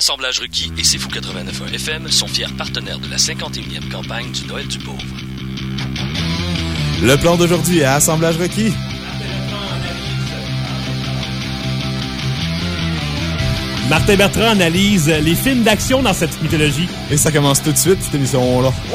Assemblage Requis et C'est Fou 89.1 FM sont fiers partenaires de la 51e campagne du Noël du Pauvre. Le plan d'aujourd'hui à Assemblage Requis. Martin Bertrand analyse les films d'action dans cette mythologie. Et ça commence tout de suite, cette émission-là. Wow!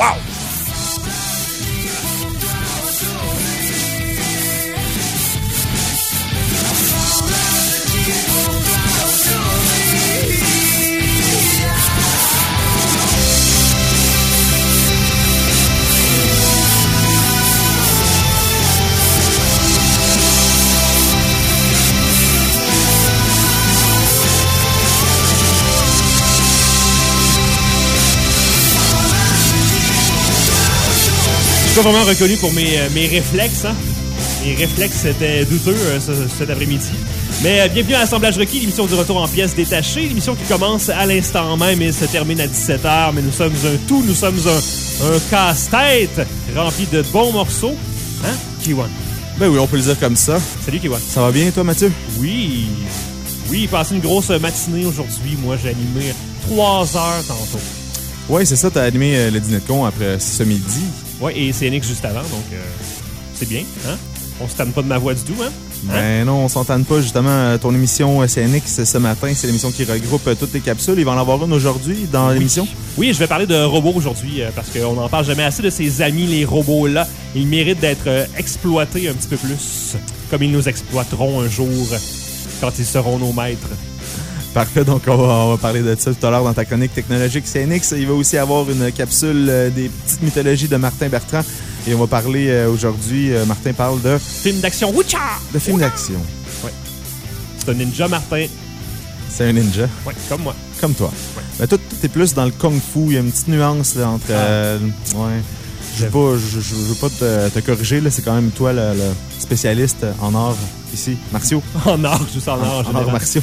Je suis pas vraiment reconnu pour mes réflexes. Hein? Mes réflexes étaient douteux cet après-midi. Mais bienvenue à Assemblage Requis, l'émission du retour en pièces détachées. L'émission qui commence à l'instant même et se termine à 17h. Mais nous sommes un tout, nous sommes un casse-tête rempli de bons morceaux. Hein, Kiwan? Ben oui, on peut le dire comme ça. Salut, Kiwan. Ça va bien, toi, Mathieu? Oui, passé une grosse matinée aujourd'hui. Moi, j'ai animé 3 heures tantôt. Oui, c'est ça, t'as animé le dîner de con après ce midi. Oui, et CNX juste avant, donc c'est bien, hein? On se tanne pas de ma voix du tout, hein? Ben non, on s'entende pas. Justement, ton émission CNX ce matin, c'est l'émission qui regroupe toutes les capsules. Il va en avoir une aujourd'hui dans l'émission. Oui, je vais parler de robots aujourd'hui parce qu'on n'en parle jamais assez de ces amis, les robots-là. Ils méritent d'être exploités un petit peu plus, comme ils nous exploiteront un jour quand ils seront nos maîtres. Parfait, donc on va parler de ça tout à l'heure dans ta chronique technologique CNX. Il va aussi avoir une capsule des petites mythologies de Martin Bertrand. Et on va parler aujourd'hui, Martin parle de... Film d'action, Witcha! De film d'action. Oui. C'est un ninja, Martin. C'est un ninja? Oui, comme moi. Comme toi. Ouais. Ben, toi, t'es plus dans le kung-fu. Il y a une petite nuance là, entre... ouais. Je veux pas te corriger, là. C'est quand même toi le spécialiste en arts ici. Martiaux. En arts, juste en arts. En arts martiaux.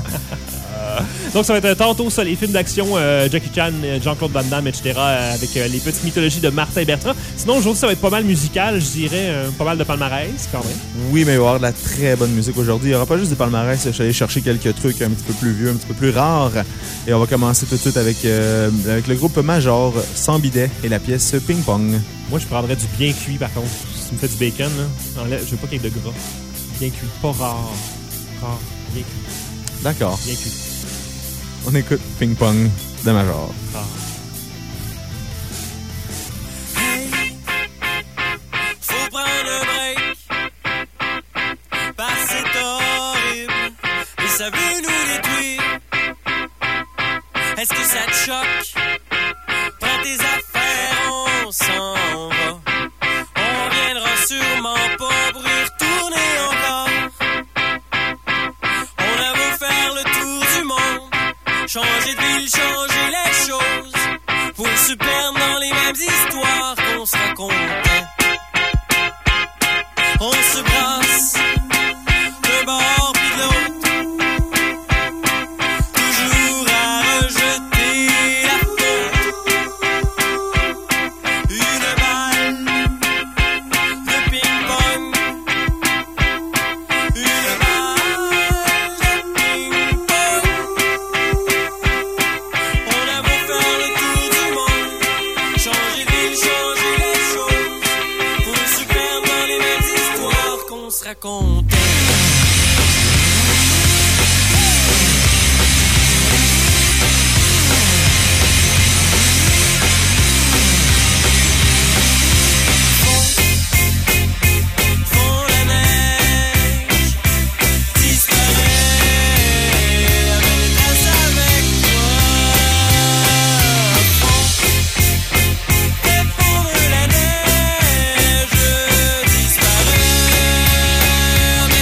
Donc, ça va être tantôt ça, les films d'action, Jackie Chan, Jean-Claude Van Damme, etc., avec les petites mythologies de Martin Bertrand. Sinon, aujourd'hui, ça va être pas mal musical, je dirais, pas mal de palmarès, quand même. Oui, mais il va y avoir de la très bonne musique aujourd'hui. Il n'y aura pas juste des palmarès. Je suis allé chercher quelques trucs un petit peu plus vieux, un petit peu plus rares. Et on va commencer tout de suite avec le groupe Major, Sans bidet et la pièce Ping Pong. Moi, je prendrais du bien cuit, par contre. Si tu me fais du bacon, là, je veux pas qu'il y ait de gras. Bien cuit, pas rare. Rare, bien cuit. D'accord. Bien cuit. On écoute Ping Pong de Major. Ah. Hey, faut prendre un break, parce que c'est horrible, et ça veut nous détruire. Est-ce que ça te choque? Prends tes affaires, on s'en va. On reviendra sûrement pas pour y retourner encore. On a beau faire le tour du monde, changer de ville, changer les choses, pour se perdre dans les mêmes histoires qu'on se raconte. On se brasse d'un bord puis de l'autre, toujours à rejeter la faute. Une balle de ping-pong, une balle de ping-pong. On a beau faire le tour du monde, changer de ville, changer les choses, pour se perdre dans les mêmes histoires qu'on se raconte. Font la neige, disparaît, amène les traces avec toi. Font la neige, disparaît, amène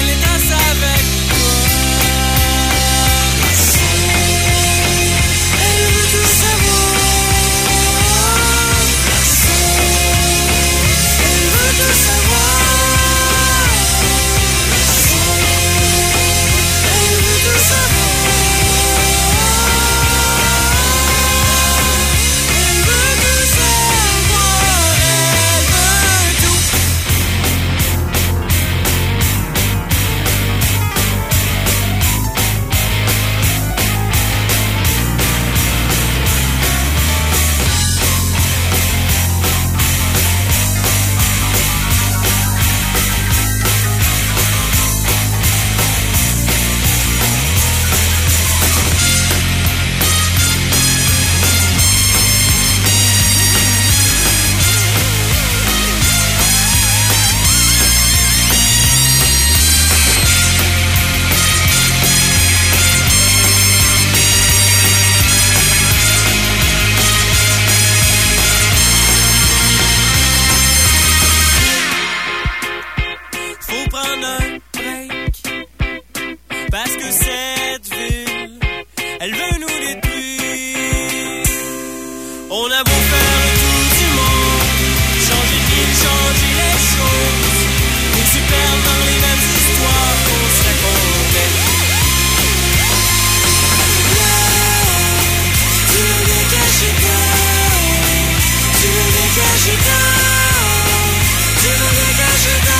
On a beau faire le tour du monde, changer de ville, changer les choses, on se perd dans les mêmes histoires qu'on se racontait. Tu veux bien cacher toi, tu veux bien cacher toi, tu veux bien cacher toi,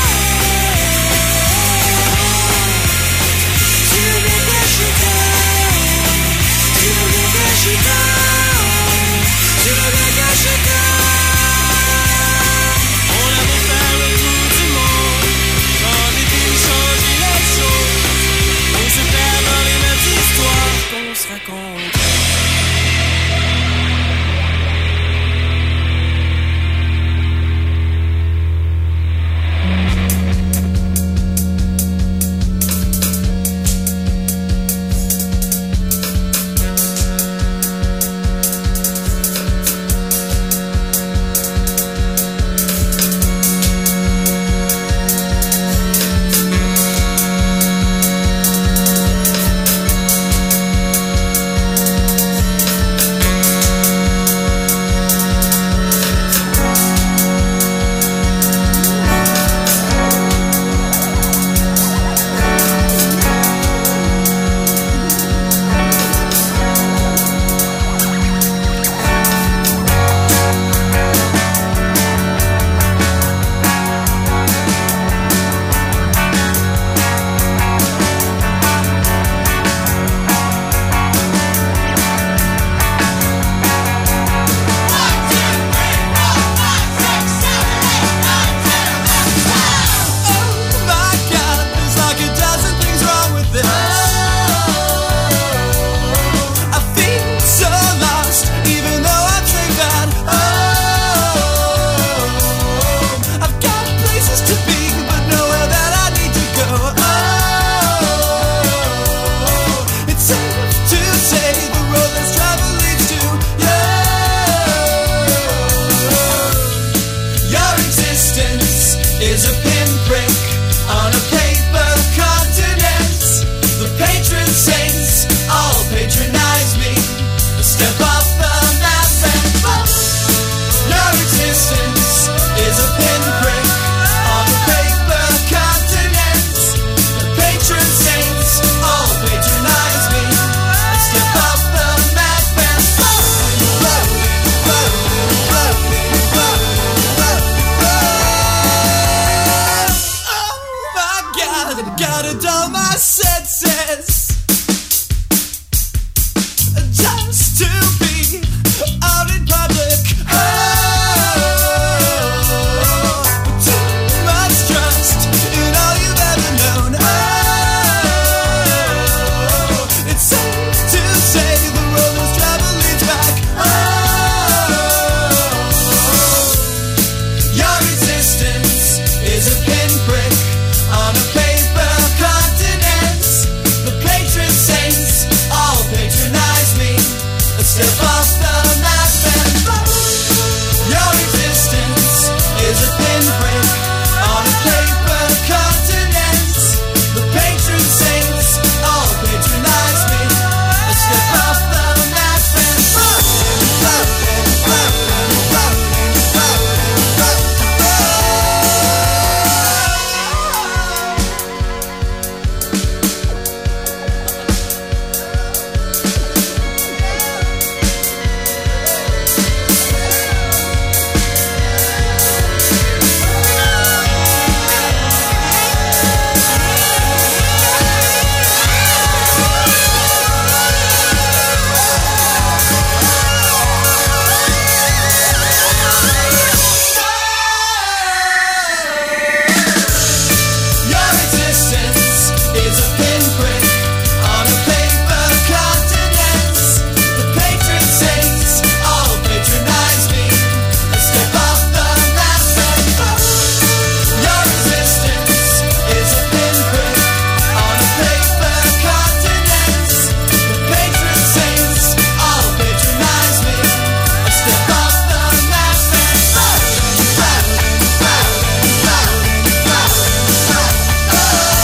tu veux bien cacher toi, tu veux bien cacher toi, tu veux bien cacher toi. On a beau faire le tour du monde, changer de ville, changer les choses, on se perd dans les mêmes histoires qu'on se raconte.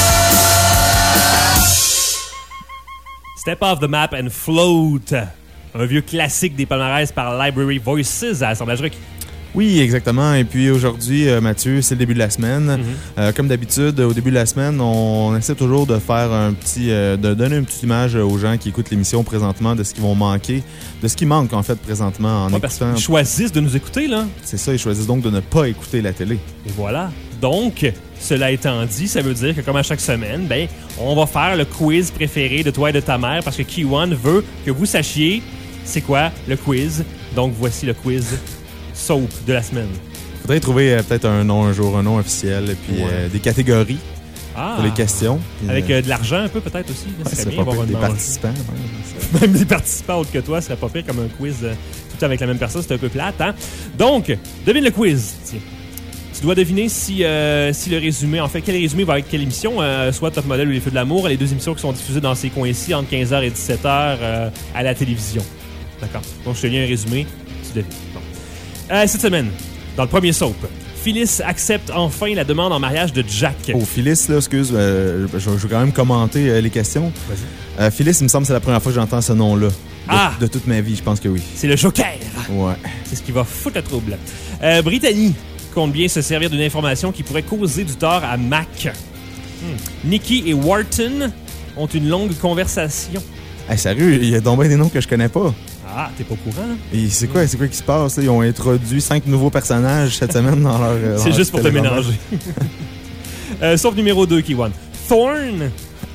Step off the map and float. un vieux classique des palmarès par Library Voices à Assemblage Rock. Oui, exactement. Et puis aujourd'hui, Mathieu, c'est le début de la semaine. Comme d'habitude, au début de la semaine, on essaie toujours de faire de donner une petite image aux gens qui écoutent l'émission présentement de ce qu'ils vont manquer, de ce qui manque en fait présentement en écoutant. Ils choisissent de nous écouter, là. C'est ça, ils choisissent donc de ne pas écouter la télé. Et voilà. Donc, cela étant dit, ça veut dire que comme à chaque semaine, ben, on va faire le quiz préféré de toi et de ta mère parce que Kiwan veut que vous sachiez c'est quoi le quiz. Donc, voici le quiz soap de la semaine. Faudrait trouver peut-être un nom officiel et puis des catégories pour les questions. Puis, avec de l'argent un peu peut-être aussi. Là, c'est bien, pas des participants. Même des participants autres que toi, ce serait pas pire comme un quiz tout avec la même personne, c'est un peu plate. Hein? Donc, devine le quiz. Tiens. Tu dois deviner si le résumé, en fait, quel résumé va avec quelle émission, soit Top Model ou Les Feux de l'amour, les deux émissions qui sont diffusées dans ces coins-ci entre 15h et 17h à la télévision. D'accord. Donc, je te lis un résumé, tu devines. Bon. Cette semaine, dans le premier soap, Phyllis accepte enfin la demande en mariage de Jack. Oh, Phyllis, là, excuse, je vais quand même commenter les questions. Vas-y. Phyllis, il me semble que c'est la première fois que j'entends ce nom-là. De toute ma vie, je pense que oui. C'est le Joker. Ouais. C'est ce qui va foutre le trouble. Brittany compte bien se servir d'une information qui pourrait causer du tort à Mac. Nikki et Wharton ont une longue conversation. Hey, sérieux, il y a donc bien des noms que je connais pas. Ah, t'es pas au courant, là? Et c'est quoi qui se passe? Là? Ils ont introduit 5 nouveaux personnages cette semaine dans leur... c'est juste pour te mélanger. Sauf numéro 2, Kiwan. Thorne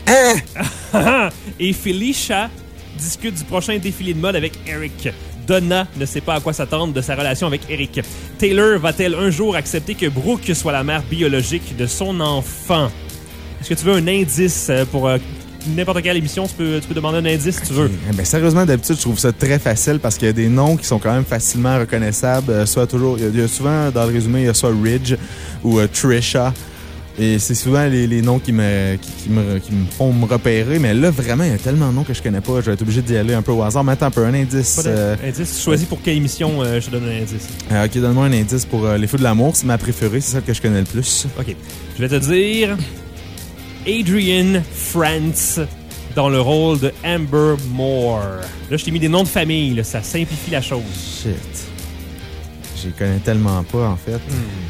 et Felicia discutent du prochain défilé de mode avec Eric. Donna ne sait pas à quoi s'attendre de sa relation avec Eric. Taylor va-t-elle un jour accepter que Brooke soit la mère biologique de son enfant? Est-ce que tu veux un indice pour... n'importe quelle émission, tu peux demander un indice si tu veux. Ben, sérieusement, d'habitude, je trouve ça très facile parce qu'il y a des noms qui sont quand même facilement reconnaissables. Il y a souvent, dans le résumé, il y a soit Ridge ou Trisha. Et c'est souvent les noms qui me font me repérer. Mais là, vraiment, il y a tellement de noms que je connais pas. Je vais être obligé d'y aller un peu au hasard. Mais attends un peu, un indice. Indice, tu choisis pour quelle émission je te donne un indice. OK, donne-moi un indice pour Les Feux de l'amour. C'est ma préférée, c'est celle que je connais le plus. OK. Je vais te dire... Adrienne France dans le rôle de Amber Moore. Là, je t'ai mis des noms de famille, là, ça simplifie la chose. Shit. J'y connais tellement pas, en fait.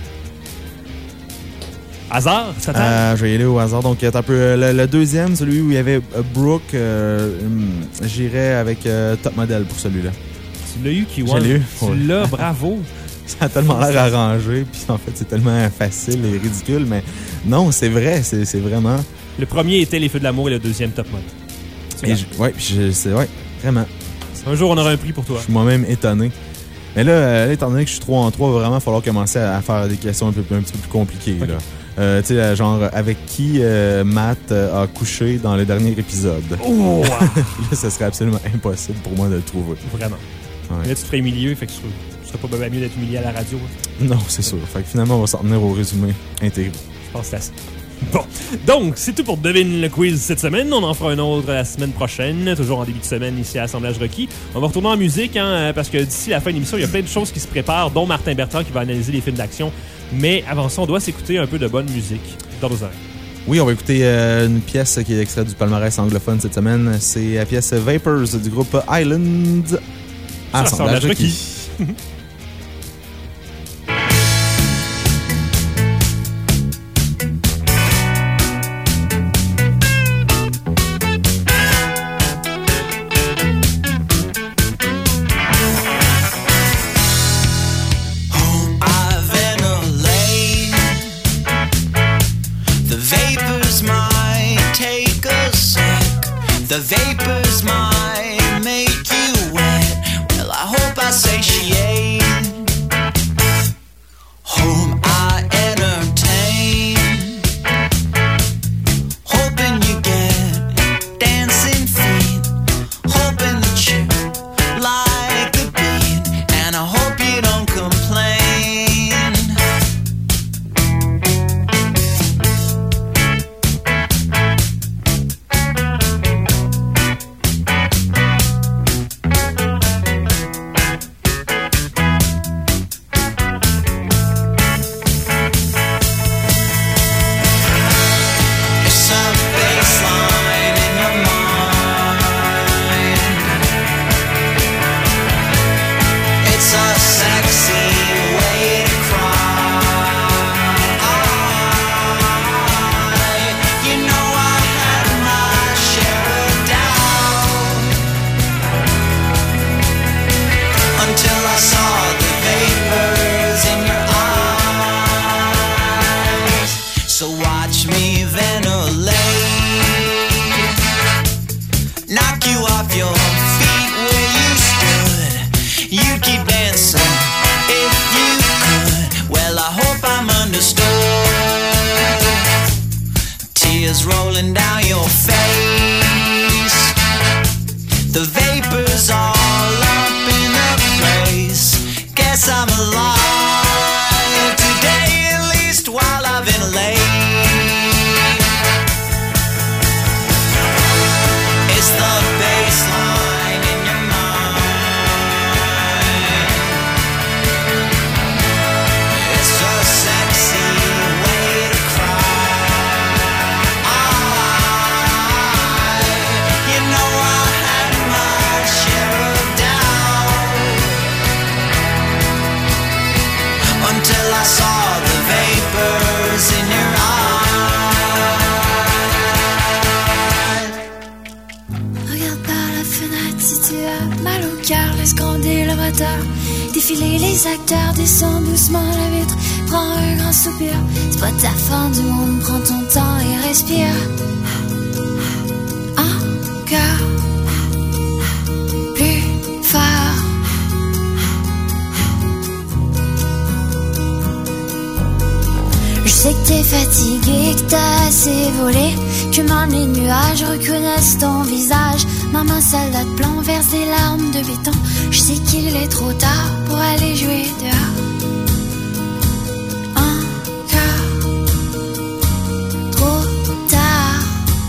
Hasard, ça t'aide? Je vais y aller au hasard. Donc, un peu le deuxième, celui où il y avait Brooke, j'irais avec Top Model pour celui-là. Tu l'as eu, Kiwan? Je l'ai eu. Tu l'as, bravo. Ça a tellement l'air arrangé, puis en fait, c'est tellement facile et ridicule, mais non, c'est vrai, c'est vraiment... Le premier était Les Feux de l'amour et le deuxième Top Model. Ouais, vraiment. Un jour, on aura un prix pour toi. Je suis moi-même étonné. Mais là, étant donné que je suis 3 en 3, il va vraiment falloir commencer à faire des questions un petit peu plus compliquées. Okay. Là. Tu sais, genre, avec qui Matt a couché dans le dernier épisode? Oh! Là, ce serait absolument impossible pour moi de le trouver. Vraiment. Ouais. Là, tu te ferais humilier, fait que ce serait pas bien mieux d'être humilié à la radio. Hein. Non, c'est sûr. Fait que finalement, on va s'en tenir au résumé intégré. Je pense que c'est assez. Bon, donc, c'est tout pour Devine le quiz cette semaine. On en fera un autre la semaine prochaine, toujours en début de semaine ici à Assemblage Rocky. On va retourner en musique, hein, parce que d'ici la fin de l'émission, il y a plein de choses qui se préparent, dont Martin Bertrand qui va analyser les films d'action. Mais avant ça, on doit s'écouter un peu de bonne musique dans nos oreilles. Oui, on va écouter une pièce qui est extraite du palmarès anglophone cette semaine. C'est la pièce Vapors du groupe Island à Assemblage Rocky. The vapors might make you wet. Well, I hope I satiate. Whom I entertain. Hoping you get dancing feet. Hoping that you like the beat. And I hope you don't complain. you'd keep dancing if you could. Well, I hope I'm understood. Tears rolling down your face, the vapors all up in the place. Guess I'm alive today, at least while I've been late. It's the baseline in your mind. It's a sexy way to cry. You know I had my share of doubt until I saw the vapors in your eyes. Regarde par la fenêtre si tu as mal au cœur, laisse gronder le moteur, défiler les acteurs, descends doucement la vitre, prends un grand soupir, c'est pas ta fin du monde, prends ton temps et respire. Encore plus fort. Je sais que t'es fatigué, que t'as assez volé, que même les nuages reconnaissent ton visage. Maman soldat de plomb verse des larmes de béton. Je sais qu'il est trop tard pour aller jouer dehors. Encore trop tard.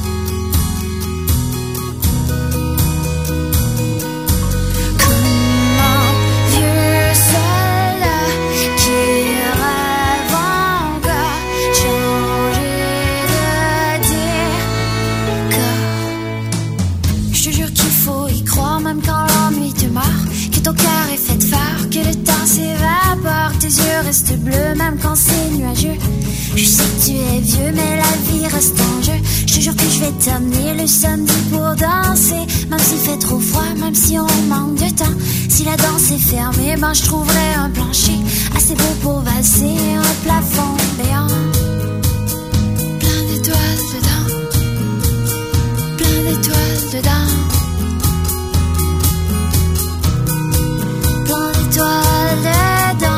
Comme un vieux soldat qui rêve encore changer de décor. Je te jure qu'il faut y croire même quand l'ennui te marre, que ton cœur est fait de phare, que le temps s'évapore, que tes yeux restent bleus même quand c'est nuageux. Je sais que tu es vieux mais la vie reste en jeu. Je te jure que je vais t'amener le samedi pour danser, même s'il fait trop froid, même si on manque de temps. Si la danse est fermée, ben je trouverai un plancher assez beau pour valser, un plafond béant, plein d'étoiles dedans, plein d'étoiles dedans, plein d'étoiles dedans.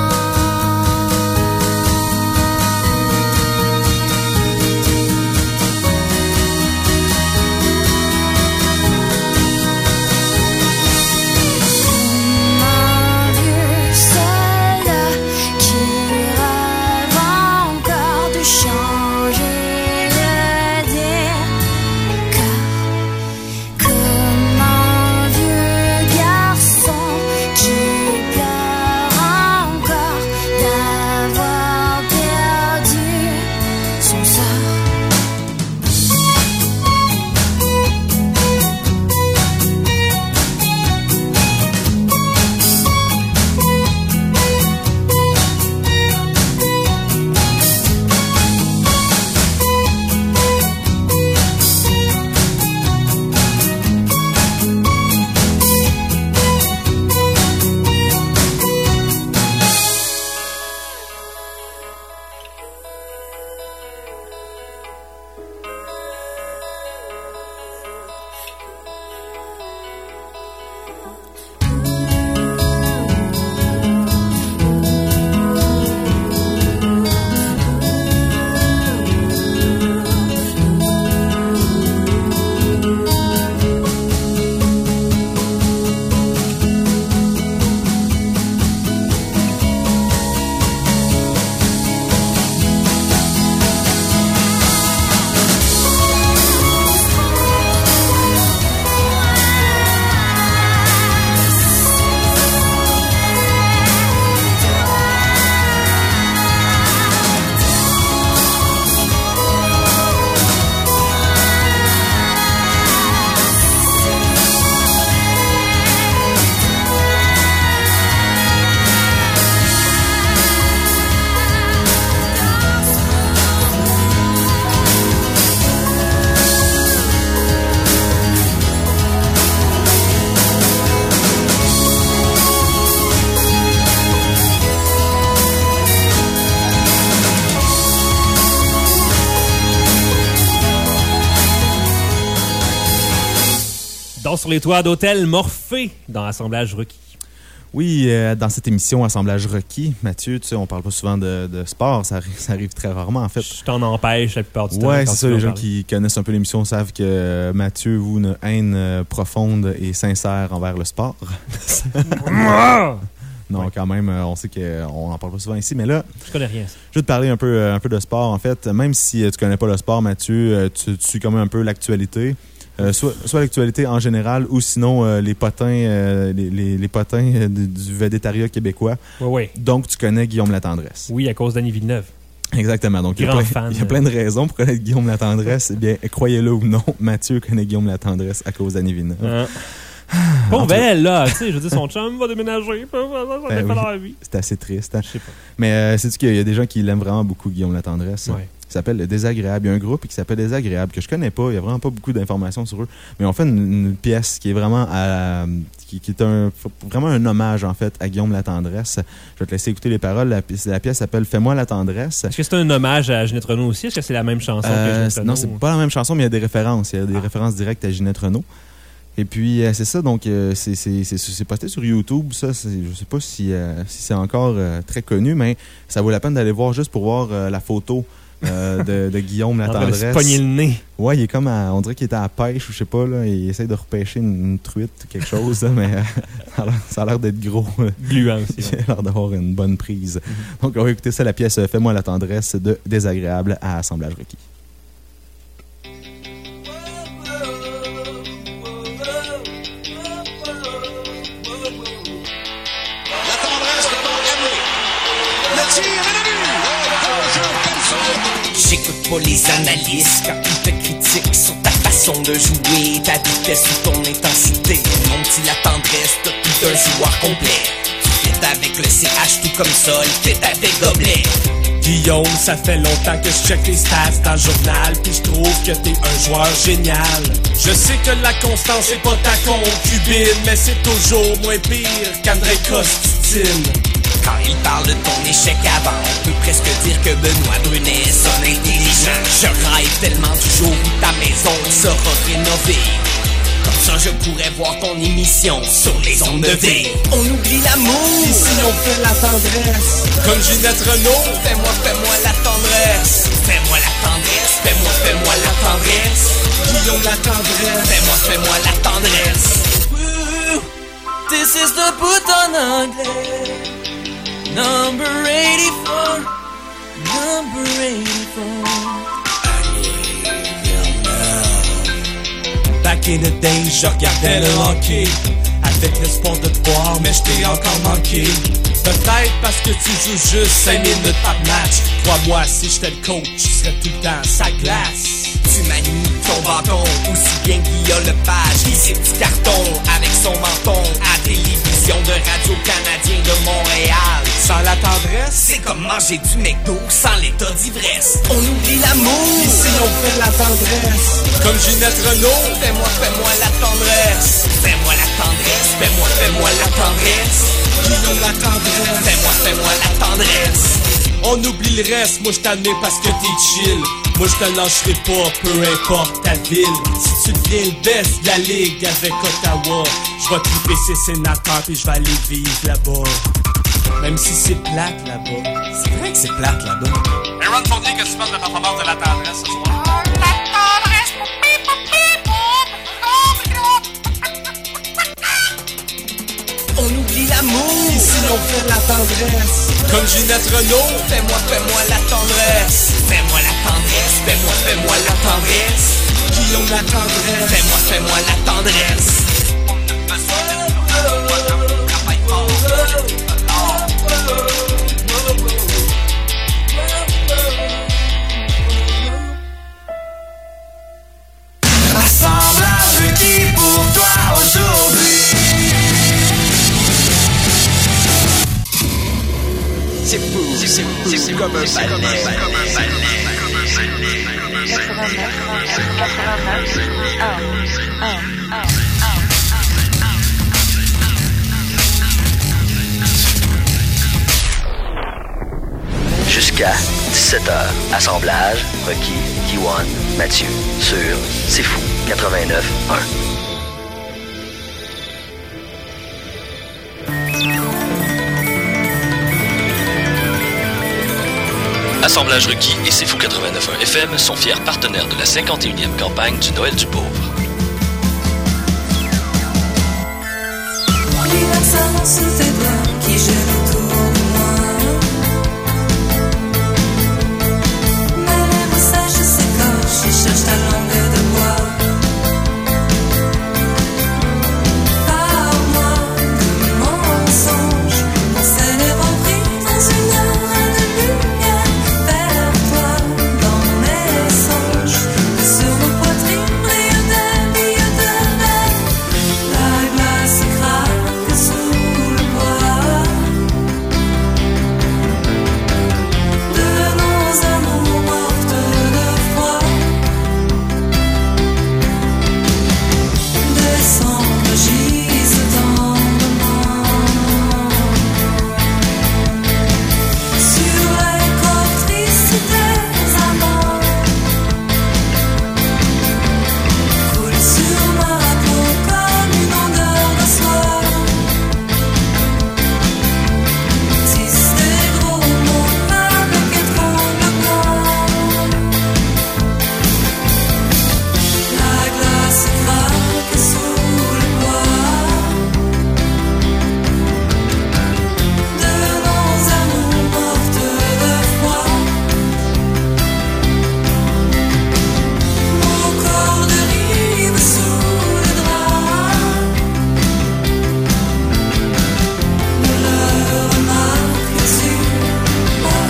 Un vieux soldat qui rêve encore de changer le décor. Comme un vieux garçon qui pleure encore d'avoir perdu son sort. Sur les toits d'hôtel Morphée dans Assemblage requis. Oui, dans cette émission Assemblage Rocky, Mathieu, tu sais, on parle pas souvent de sport, ça arrive très rarement en fait. Je t'en empêche la plupart du temps. Ouais, c'est ça, les gens qui connaissent un peu l'émission savent que Mathieu voue une haine profonde et sincère envers le sport. Non, quand même, on sait qu'on n'en parle pas souvent ici, mais là... Je connais rien. Je vais te parler un peu de sport, en fait. Même si tu connais pas le sport, Mathieu, tu suis quand même un peu l'actualité. Soit l'actualité en général ou sinon les potins, les potins du végétariat québécois. Oui. Donc, tu connais Guillaume Latendresse. Oui, à cause d'Annie Villeneuve. Exactement. Donc, il y a plein de raisons pour connaître Guillaume Latendresse. Eh bien, croyez-le ou non, Mathieu connaît Guillaume Latendresse à cause d'Annie Villeneuve. Bon, ben là, tu sais, je veux dire, son chum va déménager. Ça fait dans la vie. C'est assez triste. Hein? Je sais pas. Mais sais-tu qu'il y a des gens qui l'aiment vraiment beaucoup, Guillaume Latendresse? Ouais. Qui s'appelle Le Désagréable. Il y a un groupe qui s'appelle Désagréable, que je connais pas. Il y a vraiment pas beaucoup d'informations sur eux. Mais on fait une pièce qui est vraiment qui est vraiment un hommage, en fait, à Guillaume Latendresse. Je vais te laisser écouter les paroles. La pièce s'appelle Fais-moi la tendresse. Est-ce que c'est un hommage à Ginette Renault aussi? Est-ce que c'est la même chanson que Ginette Renault? Non, c'est pas la même chanson, mais il y a des références. Il y a des références directes à Ginette Renault. Et puis, c'est ça, donc c'est posté sur YouTube, ça. Je sais pas si c'est encore très connu, mais ça vaut la peine d'aller voir juste pour voir la photo de Guillaume Latendresse. Il va se pogner le nez. Ouais, il est comme on dirait qu'il était à la pêche ou je sais pas, là. Il essaie de repêcher une truite ou quelque chose, là, mais ça a l'air d'être gros. Gluant aussi. Il a l'air d'avoir une bonne prise. Donc, on va écouter ça, la pièce Fais-moi la tendresse de Désagréable à Assemblage Rocky. J'écoute pas les analystes quand ils te critiquent sur ta façon de jouer, ta vitesse ou ton intensité. Mon petit la tendresse, t'as plus d'un joueur complet. Tu fais avec le CH tout comme ça, le fait avec gobelet. Guillaume, ça fait longtemps que je check les stats dans le journal, puis je trouve que t'es un joueur génial. Je sais que la constance est pas ta concubine, mais c'est toujours moins pire qu'André Costitine. Quand il parle de ton échec avant, on peut presque dire que Benoît Brunet sonne intelligent. Je rêve tellement du jour où ta maison sera rénovée. Comme ça je pourrais voir ton émission sur les ondes de V. On oublie l'amour, Ici on fait la tendresse, comme Ginette Renault. Fais-moi la tendresse. Fais-moi la tendresse, fais-moi la tendresse. Guillaume Latendresse. Fais-moi la tendresse. This is the boot en anglais. Number 84, number 84. Back in the day, je regardais le hockey avec l'espoir de te voir, mais je t'ai encore manqué. Peut-être parce que tu joues juste 5 minutes par match. Crois-moi, si j'étais le coach, je serais tout le temps sa glace. Tu manies ton bâton aussi bien que Guillaume Lepage. Il ses petits cartons avec son menton à télévision de Radio-Canadien de Montréal. Sans la tendresse, C'est comme manger du McDo sans l'état d'ivresse. On oublie l'amour. ici on fait la tendresse, comme Ginette Renault. Fais-moi la tendresse. Fais-moi la tendresse. Fais-moi la tendresse. Guillaume Latendresse. Fais-moi la tendresse. On oublie le reste, moi je t'admets parce que t'es chill. Moi je te lâcherai pas, peu importe ta ville. Si tu deviens le best de la ligue avec Ottawa, je vais triper ses sénateurs puis je vais aller vivre là-bas. Même si c'est plate là-bas. C'est vrai que c'est plate là-bas. Aaron Fournier, que tu penses de la performance de la tendresse ce soir? On oublie l'amour. Ici on fait la tendresse, comme Ginette Renault. Fais-moi la tendresse. Fais-moi la tendresse. Fais-moi la tendresse. Guillaume Latendresse. Fais-moi la tendresse. On a besoin de travail fort. Assemblage qui pour toi aujourd'hui. C'est fou comme un balai. Jusqu'à 17h. Assemblage, Rocky, Kiwan, Mathieu, sur C'est Fou 89.1. Assemblage Requis et C'est Fou 89.1 FM sont fiers partenaires de la 51e campagne du Noël du Pauvre. L'hiver s'avance sous tes doigts qui gèlent autour de moi. Mes lèvres sèches s'écorchent et cherchent ta langue de bois. Parle-moi de mensonges, mon célèbre pris dans une heure de lumière. Perds-toi dans mes songes, que sur nos poitrines brillent des billes de verre. La glace craque sous le bois de nos amours mortes de froid. Décembre gise tendrement sur les corps tristes des amants. Coule sur ma peau comme une odeur de soie. Tisse des gros mots avec étranglement. La glace craque sous le bois de nos amours mortes de froid. Mon corps dérive sous les draps. Ne le remarques-tu pas?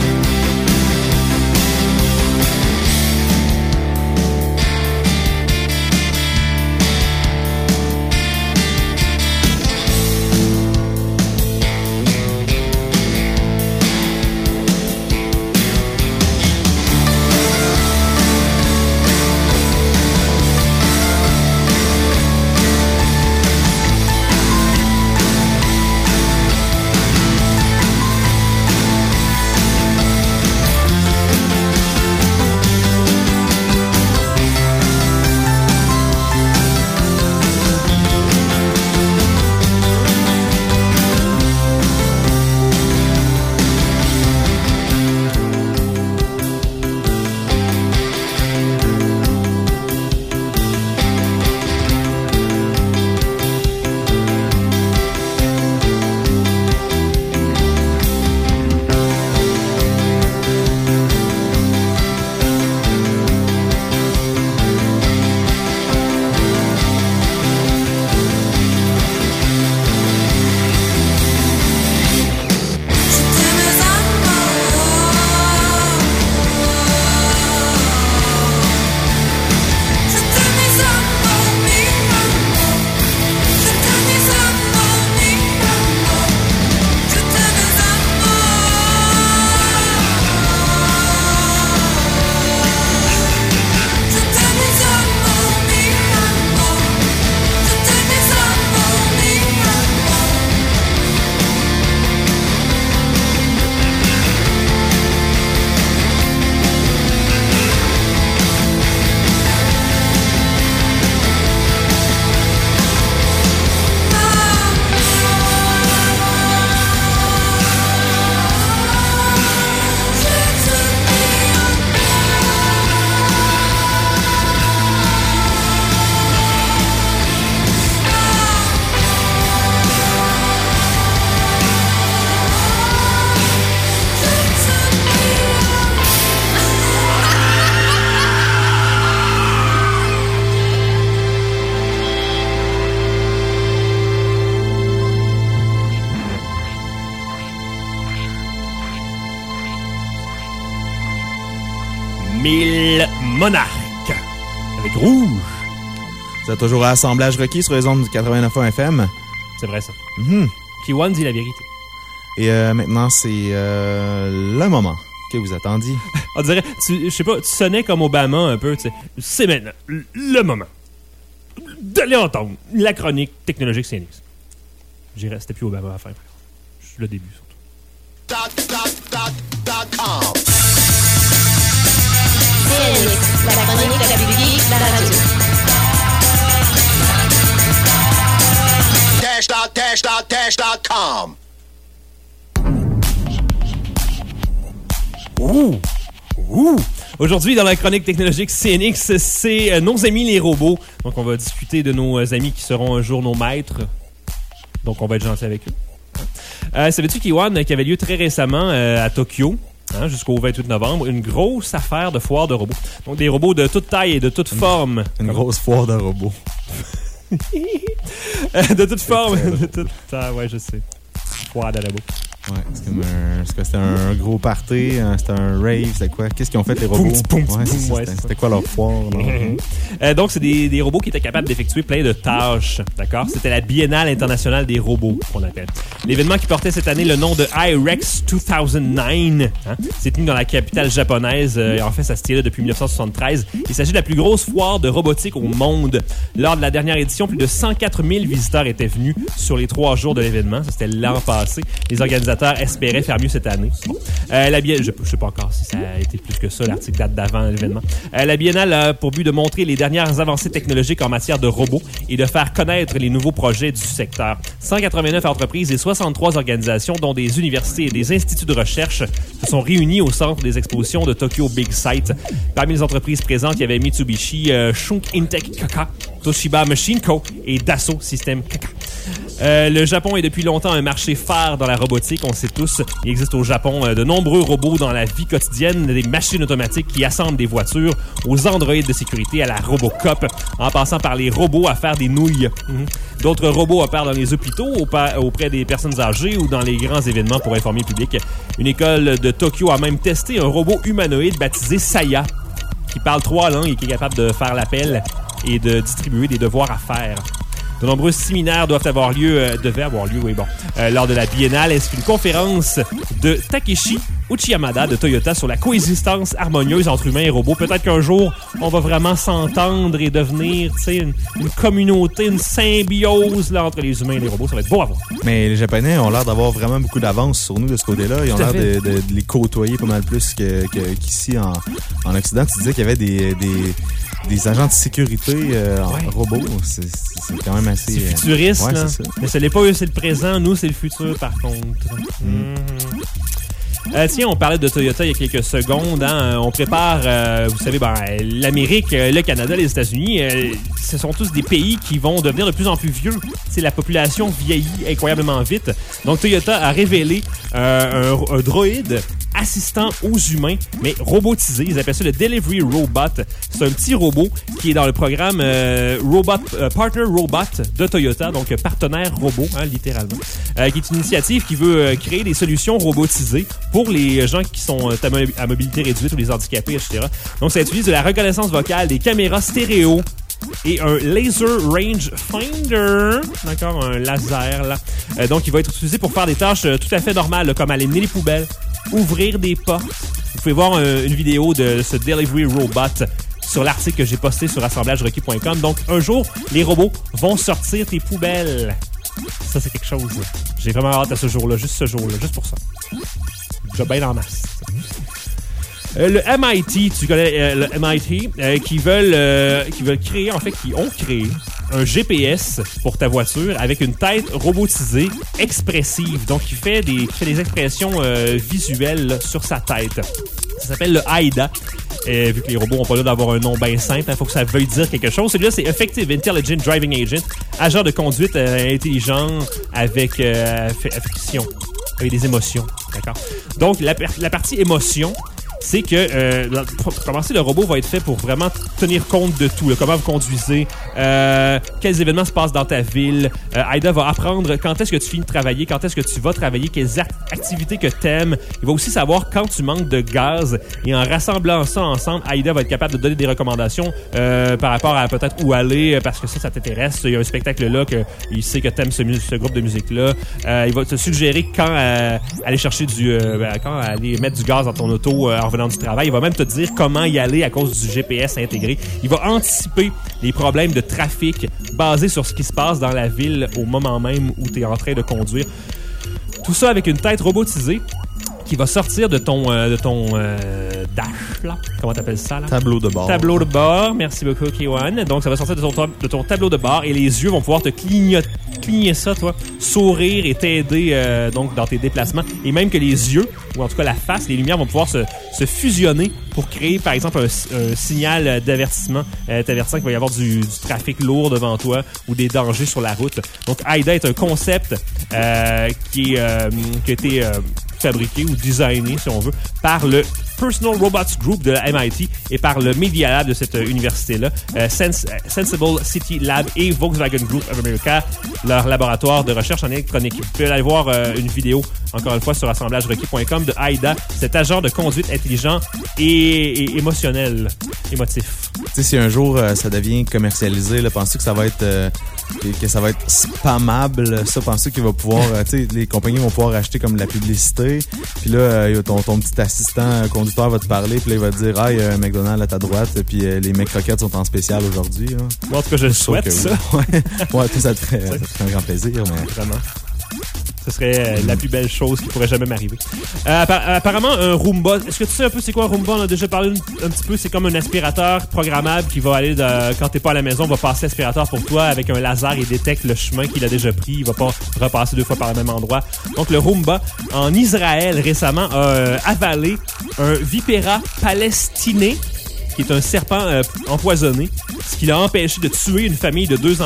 Mille monarques. Avec Rouge. Vous êtes toujours à Assemblage Requis sur les ondes du 89.1 FM. C'est vrai, ça. Mhm. Kiwan dit la vérité. Et maintenant, c'est le moment que vous attendiez. On dirait, je sais pas, tu sonnais comme Obama un peu, tu sais. C'est maintenant le moment d'aller entendre la chronique technologique CNX. J'irais, c'était plus Obama à la fin. Le début, surtout. CNX, la chronique la plus geek de la radio. Dash.com. Aujourd'hui, dans la chronique technologique CNX, c'est nos amis les robots. Donc, on va discuter de nos amis qui seront un jour nos maîtres. Donc, on va être gentil avec eux. Savais-tu, Kiwan, qui avait lieu très récemment à Tokyo, jusqu'au 28 novembre, une grosse affaire de foire de robots. Donc, des robots de toute taille et de toute forme. Une grosse foire de robots. De toute forme. De toute... Ah, ouais, je sais. Foire de robots. Ouais, c'est comme c'était un gros party, c'était un rave, c'était quoi? Qu'est-ce qu'ils ont fait les robots? C'était quoi leur foire? Donc, c'est des robots qui étaient capables d'effectuer plein de tâches, d'accord? C'était la Biennale internationale des robots, qu'on appelle. L'événement qui portait cette année le nom de IREX 2009, c'est tenu dans la capitale japonaise, en fait, ça se tient là depuis 1973. Il s'agit de la plus grosse foire de robotique au monde. Lors de la dernière édition, plus de 104 000 visiteurs étaient venus sur les 3 jours de l'événement. Ça, c'était l'an passé. Les organisateurs espéraient faire mieux cette année. Je sais pas encore si ça a été plus que ça, l'article date d'avant l'événement. La Biennale a pour but de montrer les dernières avancées technologiques en matière de robots et de faire connaître les nouveaux projets du secteur. 189 entreprises et 63 organisations, dont des universités et des instituts de recherche, se sont réunis au centre des expositions de Tokyo Big Sight. Parmi les entreprises présentes, il y avait Mitsubishi, Shunk Intech Kaka, Toshiba Machine Co. et Dassault Systèmes Kaka. Le Japon est depuis longtemps un marché phare dans la robotique, on sait tous. Il existe au Japon de nombreux robots dans la vie quotidienne, des machines automatiques qui assemblent des voitures, aux androïdes de sécurité, à la Robocop, en passant par les robots à faire des nouilles. D'autres robots opèrent dans les hôpitaux, auprès des personnes âgées ou dans les grands événements pour informer le public. Une école de Tokyo a même testé un robot humanoïde baptisé Saya, qui parle 3 langues et qui est capable de faire l'appel et de distribuer des devoirs à faire. De nombreux séminaires devaient avoir lieu, lors de la Biennale, ainsi qu'une conférence de Takeshi Uchiyamada de Toyota sur la coexistence harmonieuse entre humains et robots. Peut-être qu'un jour, on va vraiment s'entendre et devenir, une communauté, une symbiose là, entre les humains et les robots. Ça va être beau à voir. Mais les Japonais ont l'air d'avoir vraiment beaucoup d'avance sur nous de ce côté-là. Ils ont l'air de les côtoyer pas mal plus qu'ici en Occident. Tu disais qu'il y avait des agents de sécurité en robots. C'est quand même assez... C'est futuriste, là. C'est ça. Mais ce n'est pas eux, c'est le présent. Nous, c'est le futur, par contre. Tiens, on parlait de Toyota il y a quelques secondes. On prépare, vous savez, l'Amérique, le Canada, les États-Unis, ce sont tous des pays qui vont devenir de plus en plus vieux. La population vieillit incroyablement vite. Donc, Toyota a révélé un droïde assistant aux humains, mais robotisé. Ils appellent ça le Delivery Robot. C'est un petit robot qui est dans le programme Partner Robot de Toyota, donc partenaire robot, littéralement, qui est une initiative qui veut créer des solutions robotisées pour les gens qui sont à mobilité réduite ou les handicapés, etc. Donc, ça utilise de la reconnaissance vocale, des caméras stéréo et un laser range finder, d'accord, un laser là. Donc, il va être utilisé pour faire des tâches tout à fait normales, là, comme aller mener les poubelles, ouvrir des portes. Vous pouvez voir une vidéo de ce Delivery Robot sur l'article que j'ai posté sur assemblagerequis.com. Donc, un jour, les robots vont sortir tes poubelles. Ça, c'est quelque chose. J'ai vraiment hâte à ce jour-là, juste pour ça. J'ai bien en masse. Le MIT, tu connais le MIT, qui ont créé un GPS pour ta voiture avec une tête robotisée expressive. Donc, qui fait des expressions visuelles là, sur sa tête. Ça s'appelle le AIDA. Vu que les robots n'ont pas l'air d'avoir un nom bien simple, il faut que ça veuille dire quelque chose. Celui-là, c'est Effective Intelligent Driving Agent, agent de conduite intelligent avec affection, avec des émotions. D'accord? Donc, la partie émotion, c'est que, pour commencer, le robot va être fait pour vraiment tenir compte de tout. Là, comment vous conduisez, quels événements se passent dans ta ville. AIDA va apprendre quand est-ce que tu finis de travailler, quand est-ce que tu vas travailler, quelles activités que t'aimes. Il va aussi savoir quand tu manques de gaz. Et en rassemblant ça ensemble, AIDA va être capable de donner des recommandations par rapport à peut-être où aller, parce que ça t'intéresse. Il y a un spectacle là qu'il sait que t'aimes ce groupe de musique-là. Il va te suggérer quand aller chercher quand aller mettre du gaz dans ton auto en revenant du travail. Il va même te dire comment y aller à cause du GPS intégré. Il va anticiper les problèmes de trafic basés sur ce qui se passe dans la ville au moment même où tu es en train de conduire. Tout ça avec une tête robotisée qui va sortir de ton dash, là. Comment t'appelles ça, là? Tableau de bord. Tableau de bord. Merci beaucoup, Kiwan. Donc, ça va sortir de ton tableau de bord et les yeux vont pouvoir te clignoter cligner ça, toi, sourire et t'aider donc dans tes déplacements. Et même que les yeux, ou en tout cas la face, les lumières vont pouvoir se fusionner pour créer, par exemple, un signal d'avertissement. T'avertissant qu'il va y avoir du trafic lourd devant toi ou des dangers sur la route. Donc, AIDA est un concept qui a été fabriqué ou designé, si on veut, par le Personal Robots Group de la MIT et par le Media Lab de cette université-là, Sensible City Lab et Volkswagen Group of America, leur laboratoire de recherche en électronique. Vous pouvez aller voir une vidéo, encore une fois, sur assemblagerequis.com de AIDA, cet agent de conduite intelligent et émotionnel, émotif. Tu sais, si un jour ça devient commercialisé, là, penses-tu que ça va être que ça va être spammable? Ça, penses-tu qu'il va pouvoir, tu sais, les compagnies vont pouvoir acheter comme de la publicité, puis là, ton petit assistant conducteur va te parler, puis là, il va te dire, ah, il y a un McDonald's à ta droite, puis les mecs croquettes sont en spécial aujourd'hui. Hein. Moi, en tout cas, je le souhaite, ça. Ouais, tout ça te ferait un grand plaisir, mais... Vraiment. Ce serait la plus belle chose qui pourrait jamais m'arriver. Apparemment, un Roomba. Est-ce que tu sais un peu c'est quoi un Roomba? On a déjà parlé un petit peu. C'est comme un aspirateur programmable qui va aller, quand t'es pas à la maison, va passer l'aspirateur pour toi avec un laser. Il détecte le chemin qu'il a déjà pris. Il va pas repasser 2 fois par le même endroit. Donc, le Roomba, en Israël, récemment, a avalé un Vipera palestinier, qui est un serpent empoisonné, ce qui l'a empêché de tuer une famille de 2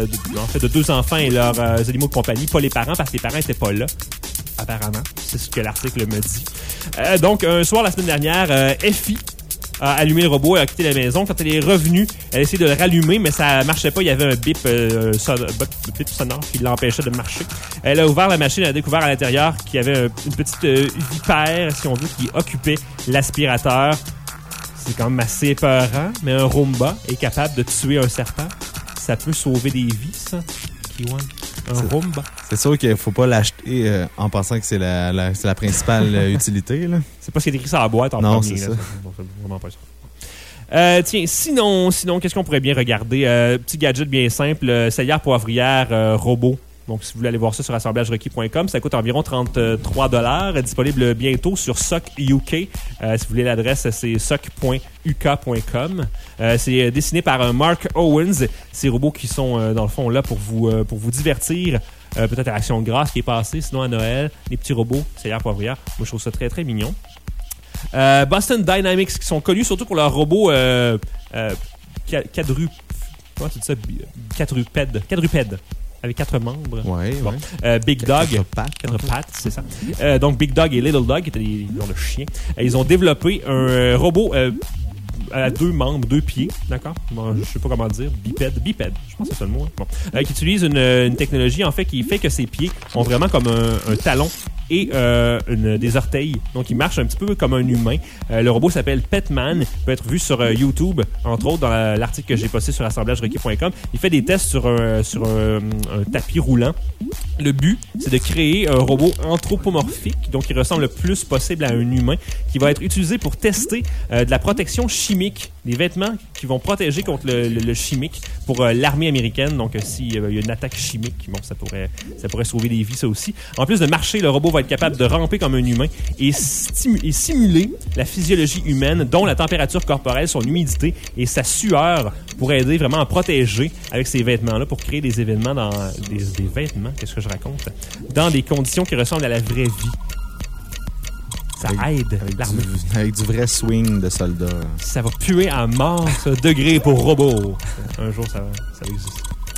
enfants et leurs animaux de compagnie, pas les parents, parce que les parents étaient pas là, apparemment. C'est ce que l'article me dit. Donc, un soir, la semaine dernière, Effie a allumé le robot, elle a quitté la maison. Quand elle est revenue, elle a essayé de le rallumer, mais ça marchait pas. Il y avait un bip sonore qui l'empêchait de marcher. Elle a ouvert la machine, elle a découvert à l'intérieur qu'il y avait une petite vipère, si on veut, qui occupait l'aspirateur. C'est quand même assez épeurant, mais un Roomba est capable de tuer un serpent. Ça peut sauver des vies, ça. Kiwan. Roomba. C'est sûr qu'il faut pas l'acheter en pensant que c'est la principale utilité, là. C'est pas ce qui est écrit sur la boîte en non, premier. C'est là. ça. C'est vraiment pas ça. Tiens, sinon, qu'est-ce qu'on pourrait bien regarder? Petit gadget bien simple, salière poivrière robot. Donc, si vous voulez aller voir ça sur assemblagerequis.com, ça coûte environ 33$. Disponible bientôt sur SOC UK. Si vous voulez l'adresse, c'est soc.uk.com. C'est dessiné par Mark Owens. Ces robots qui sont, dans le fond, là pour vous divertir. Peut-être à l'Action de grâce qui est passée. Sinon, à Noël, les petits robots, salière poivrière. Moi, je trouve ça très, très mignon. Boston Dynamics, qui sont connus surtout pour leurs robots quadrupèdes. Avec 4 membres. Ouais, bon. Ouais. Big Dog. 4 pattes, c'est ça. Donc, Big Dog et Little Dog, qui étaient les noms de chiens. Ils ont développé un robot à 2 membres, 2 pieds, d'accord? Bon, je sais pas comment le dire. Bipède, je pense que c'est ça le mot. Hein. Bon. Qui utilise une technologie, en fait, qui fait que ses pieds ont vraiment comme un talon et des orteils. Donc, il marche un petit peu comme un humain. Le robot s'appelle Petman. Il peut être vu sur YouTube, entre autres, dans l'article que j'ai posté sur assemblagerequis.com. Il fait des tests sur un tapis roulant. Le but, c'est de créer un robot anthropomorphique, donc qui ressemble le plus possible à un humain, qui va être utilisé pour tester de la protection chimique, des vêtements qui vont protéger contre le chimique pour l'armée américaine. Donc, s'il y a une attaque chimique, bon, ça pourrait sauver des vies, ça aussi. En plus de marcher, le robot va être capable de ramper comme un humain et simuler la physiologie humaine, dont la température corporelle, son humidité et sa sueur, pour aider vraiment à protéger avec ces vêtements-là, pour créer des événements dans des vêtements, qu'est-ce que je raconte, dans des conditions qui ressemblent à la vraie vie. Ça aide l'armée. Avec du vrai swing de soldats. Ça va puer à mort, ça. Degré pour robot. Un jour, ça va exister.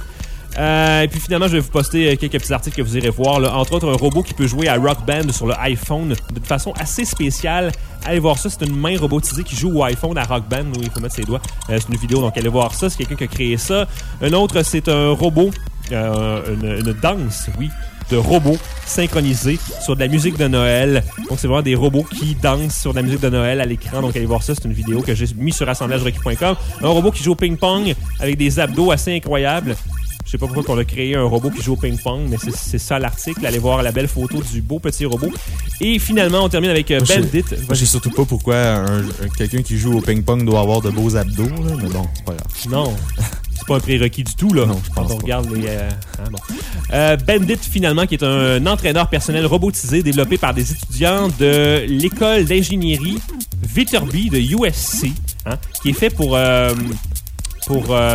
Et puis finalement, je vais vous poster quelques petits articles que vous irez voir. Là. Entre autres, un robot qui peut jouer à Rock Band sur le iPhone de façon assez spéciale. Allez voir ça, c'est une main robotisée qui joue au iPhone à Rock Band où il faut mettre ses doigts. C'est une vidéo, donc allez voir ça. C'est quelqu'un qui a créé ça. Un autre, c'est un robot, une danse, oui, de robots synchronisés sur de la musique de Noël. Donc, c'est vraiment des robots qui dansent sur de la musique de Noël à l'écran. Donc, allez voir ça. C'est une vidéo que j'ai mise sur assemblagerequis.com. Un robot qui joue au ping-pong avec des abdos assez incroyables. Je sais pas pourquoi on a créé un robot qui joue au ping-pong, mais c'est ça l'article. Allez voir la belle photo du beau petit robot. Et finalement, on termine avec Bandit. Je sais surtout pas pourquoi quelqu'un qui joue au ping-pong doit avoir de beaux abdos, là, mais bon, c'est pas grave. Non. C'est pas un prérequis du tout, là. Non, je pense quand on regarde les... Bandit, finalement, qui est un entraîneur personnel robotisé développé par des étudiants de l'école d'ingénierie Viterbi de USC, hein, qui est fait pour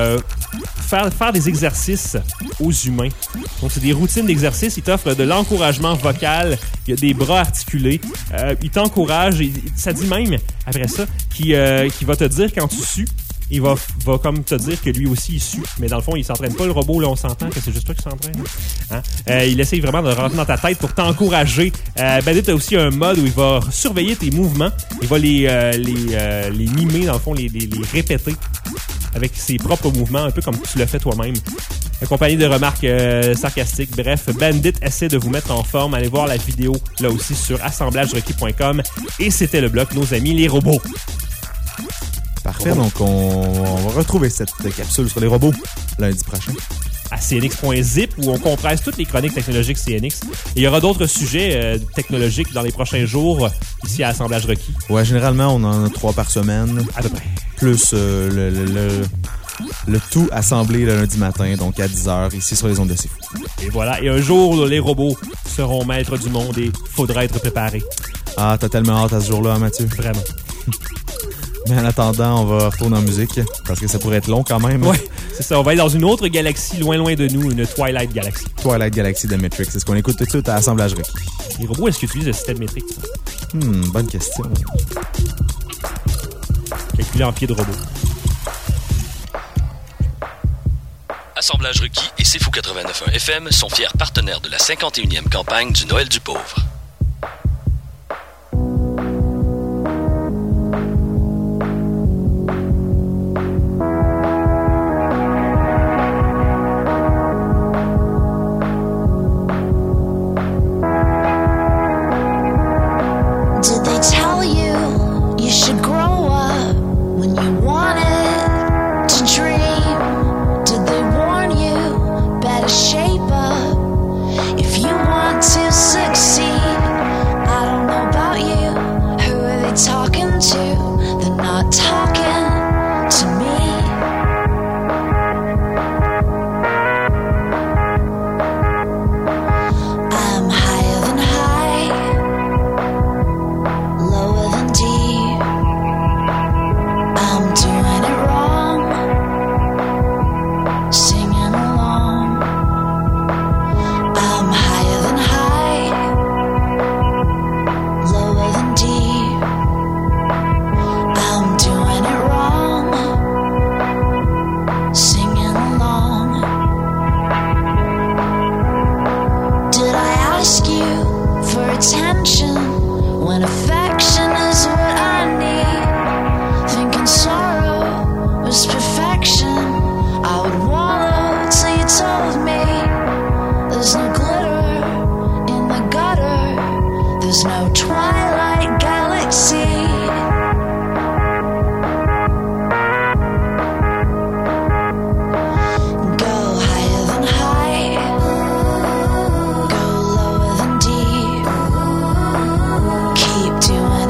faire des exercices aux humains. Donc, c'est des routines d'exercice. Il t'offre de l'encouragement vocal. Il y a des bras articulés. Il t'encourage. Et ça dit même, après ça, qu'il va te dire quand tu sues. Il va comme te dire que lui aussi, il sue. Mais dans le fond, il s'entraîne pas, le robot. Là, on s'entend que c'est juste toi qui s'entraîne. Hein? Il essaye vraiment de rentrer dans ta tête pour t'encourager. Bandit a aussi un mode où il va surveiller tes mouvements. Il va les mimer, dans le fond, les répéter avec ses propres mouvements, un peu comme tu le fais toi-même. Accompagné de remarques sarcastiques. Bref, Bandit essaie de vous mettre en forme. Allez voir la vidéo, là aussi, sur assemblagerequis.com. Et c'était le bloc Nos amis les robots. Parfait, donc on va retrouver cette capsule sur les robots lundi prochain. À cnx.zip où on compresse toutes les chroniques technologiques CNX. Et il y aura d'autres sujets technologiques dans les prochains jours ici à Assemblage Requis. Ouais, généralement, on en a 3 par semaine. À peu près. Plus le tout assemblé le lundi matin, donc à 10h, ici sur les ondes de C'est Fou. Et voilà. Et un jour, les robots seront maîtres du monde et faudra être préparé. Ah, t'as tellement hâte à ce jour-là, hein, Mathieu? Vraiment. Mais en attendant, on va retourner en musique, parce que ça pourrait être long quand même. Ouais, c'est ça. On va aller dans une autre galaxie, loin de nous, une Twilight Galaxy. Twilight Galaxy de Matrix. C'est ce qu'on écoute tout de suite à Assemblage Requis. Les robots, est-ce qu'ils utilisent le système métrique? Bonne question. Calculé en pied de robot. Assemblage Requis et C'est Fou 89.1 FM sont fiers partenaires de la 51e campagne du Noël du Pauvre. Did they tell you you should grow up when you wanted to dream? Did they warn you better shape up if you want to succeed? I don't know about you, who are they talking to? They're not talking to me. I'm higher than high, lower than deep. I'm doing it wrong, singing along. I'm higher than high, lower than deep. I'm doing it wrong, singing along. Did I ask you for attention when affection is what I need? Thinking sorrow was perfection, I would wallow till you told me there's no glitter in the gutter, there's no Twilight Galaxy. Go higher than high, go lower than deep. Keep doing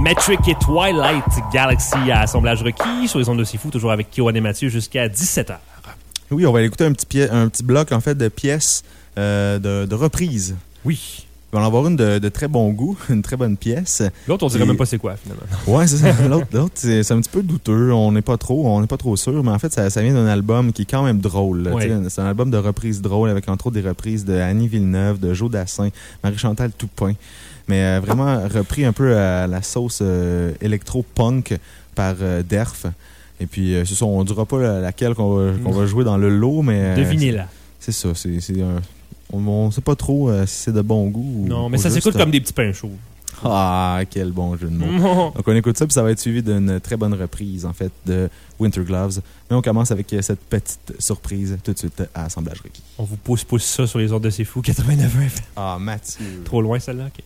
Metric et Twilight Galaxy à Assemblage requis sur les ondes de C'est Fou, toujours avec Kyoane et Mathieu jusqu'à 17h. Oui, on va aller écouter un petit bloc en fait de pièces de reprises. Oui. Il va en avoir une de très bon goût, une très bonne pièce. L'autre, on dirait même pas c'est quoi, finalement. Ouais, c'est ça. L'autre c'est un petit peu douteux. On n'est pas trop sûr, mais en fait, ça vient d'un album qui est quand même drôle. Ouais. C'est un album de reprises drôles avec entre autres des reprises de Annie Villeneuve, de Joe Dassin, Marie-Chantal Toupin. Mais vraiment repris un peu à la sauce électro-punk par Derf. Et puis, c'est ça, on ne dira pas laquelle qu'on va jouer dans le lot, mais... Devinez-la. C'est ça, on ne sait pas trop si c'est de bon goût. Non, mais ça s'écoute comme des petits pains chauds. Ah, quel bon jeu de mots. Donc, on écoute ça, puis ça va être suivi d'une très bonne reprise, en fait, de Winter Gloves. Mais on commence avec cette petite surprise tout de suite à Assemblage requis. On vous pousse ça sur les ordres de C'est Fou, 89 FM. Ah, Mathieu. Trop loin, celle-là? OK.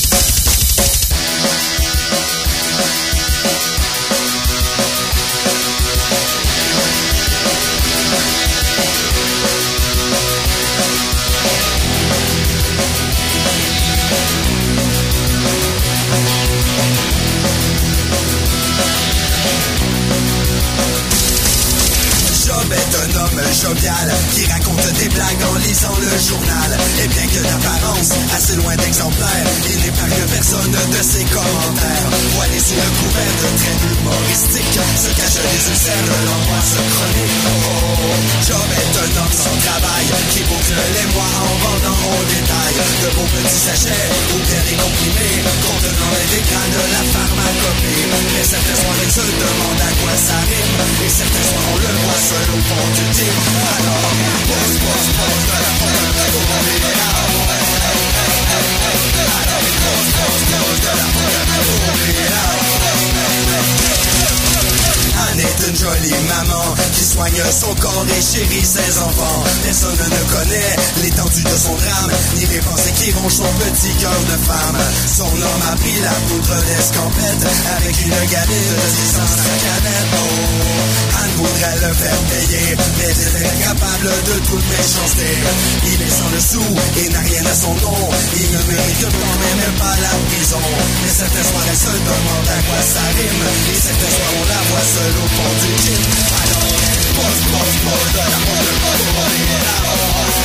Job est un homme jovial qui raconte des blagues en lisant le journal. Et bien que d'apparence assez loin d'exemplaire, il n'épargne personne de ses commentaires. Voilé sous le couvert de traits humoristiques, se cachent les ulcères de l'angoisse chronique. Oh, Job est un homme sans travail qui boucle les mois en vendant au détail de beaux petits sachets ou bien des comprimés contenant les grammes de la pharmacopée. Mais certains soirées se demandent à quoi ça rime, et certains soirs on le voit seul au fond du gym. Alors, pose de la pomme pour oublier la honte. Alors, pose de la pomme pour oublier la honte. Anne est une jolie maman qui soigne son corps et chérit ses enfants. Personne ne connaît l'étendue de son drame, ni les pensées qui rongent son petit cœur de femme. Son homme a pris la poudre d'escampette avec une galette de 600 sa canette. Oh, Anne voudrait le faire payer, mais elle est incapable de toute méchanceté. Il est sans le sou et n'a rien à son nom. Il ne mérite quand même pas la prison. Mais certains soirs elle se demande à quoi ça rime, et certains soirs on la voit seule au fond du gym. Alors, pose de la pomme pour oublier la honte.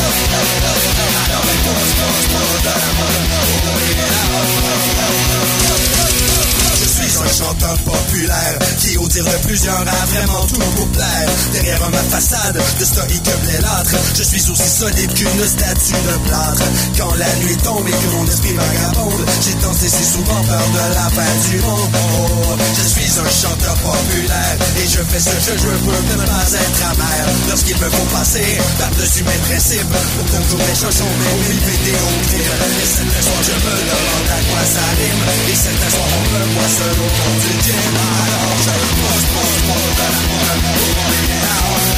Alors, pose de la pomme pour oublier la honte. Je suis un chanteur populaire qui, au dire de plusieurs, a vraiment tout pour plaire. Derrière ma façade de stoïque blélâtre, je suis aussi solide qu'une statue de plâtre. Quand la nuit tombe et que mon esprit vagabonde, j'ai tant si souvent peur de la fin du monde. Oh, je suis un chanteur populaire et je fais ce que je veux de ne pas être amer. Lorsqu'il me faut passer par-dessus mes principes pour contourner mes chansons, mes vidéoclips. Et certains soirs je me demande à quoi ça rime, et certains soirs on me voit seul au fond du gym. Alors je pose de la pomme pour oublier la honte.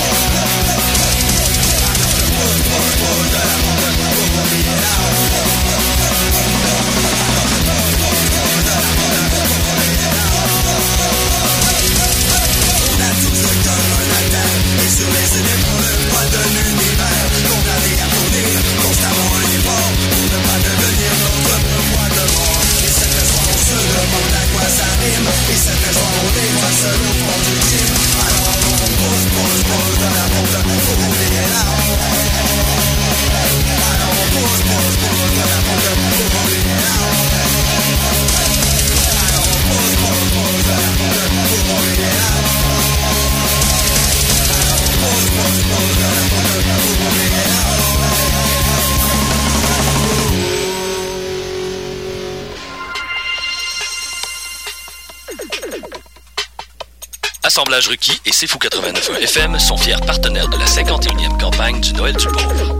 Alors je pose de la pomme pour oublier la honte. Alors je pose de la pomme pour oublier la honte. On a tous le cœur un latin, et sur les épaules le poids de l'univers. Condamné à fournir constamment un effort pour ne pas devenir notre poids de mort. Et certains soirs on se demande à quoi ça rime, et certains soirs on les voit seul au fond du gym. Alors on pose de la pomme pour oublier la honte. Alors on pose de la pomme pour oublier la honte. Alors on pose de la pomme pour oublier la honte. Alors on pose de la pomme pour oublier la honte. Assemblage requis et C'est Fou 89.1 FM sont fiers partenaires de la 51e campagne du Noël du Pauvre.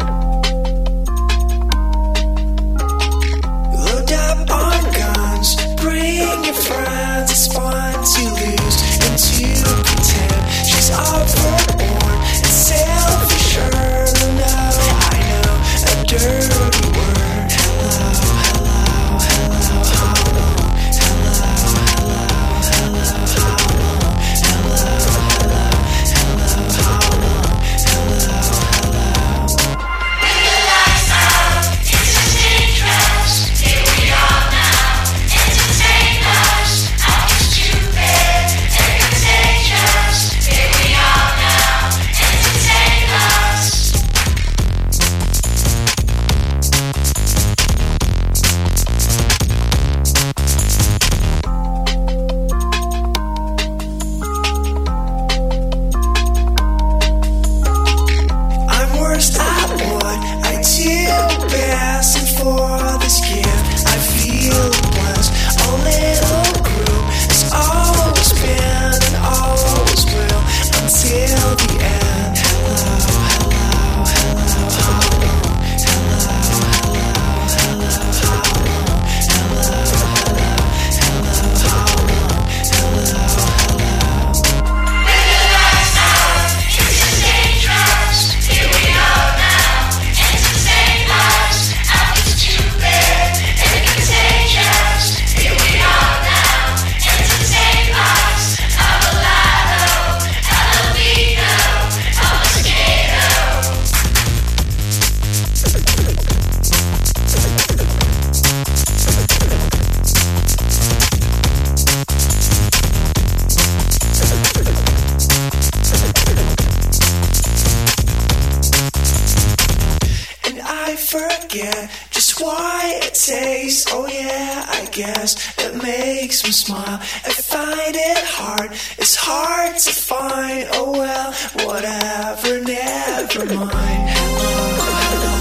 Load up on guns, bring your friends, it's fun to lose and to pretend she's overborn and self-assured. No, I know a dirty word. Hello, hello, hello, how long? Hello, hello, hello, how long? Hello, hello, hello, how long? Hello, hello. I forget just why it tastes. Oh yeah, I guess it makes me smile. I find it hard, it's hard to find. Oh well, whatever, never mind. Hello, hello.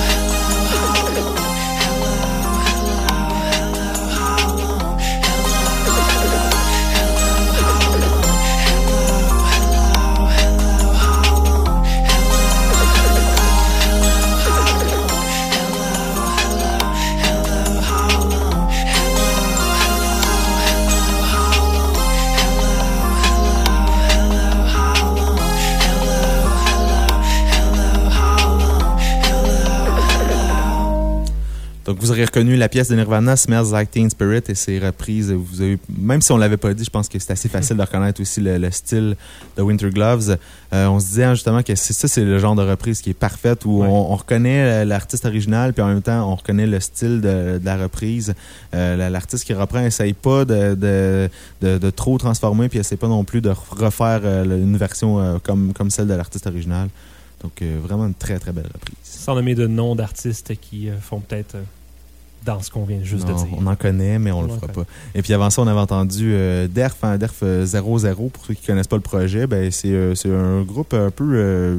Donc, vous aurez reconnu la pièce de Nirvana, Smells Like Teen Spirit, et ses reprises. Vous avez, même si on ne l'avait pas dit, je pense que c'est assez facile de reconnaître aussi le style de Winter Gloves. On se disait justement que c'est le genre de reprise qui est parfaite, où on reconnaît l'artiste original, puis en même temps, on reconnaît le style de la reprise. L'artiste qui reprend n'essaye pas de trop transformer, puis n'essaye pas non plus de refaire une version comme celle de l'artiste original. Donc, vraiment une très, très belle reprise. Sans nommer de noms d'artistes qui font peut-être dans ce qu'on vient juste de dire. On en connaît, mais on le fera pas. Et puis avant ça, on avait entendu Derf 00. Pour ceux qui connaissent pas le projet, ben c'est un groupe un peu...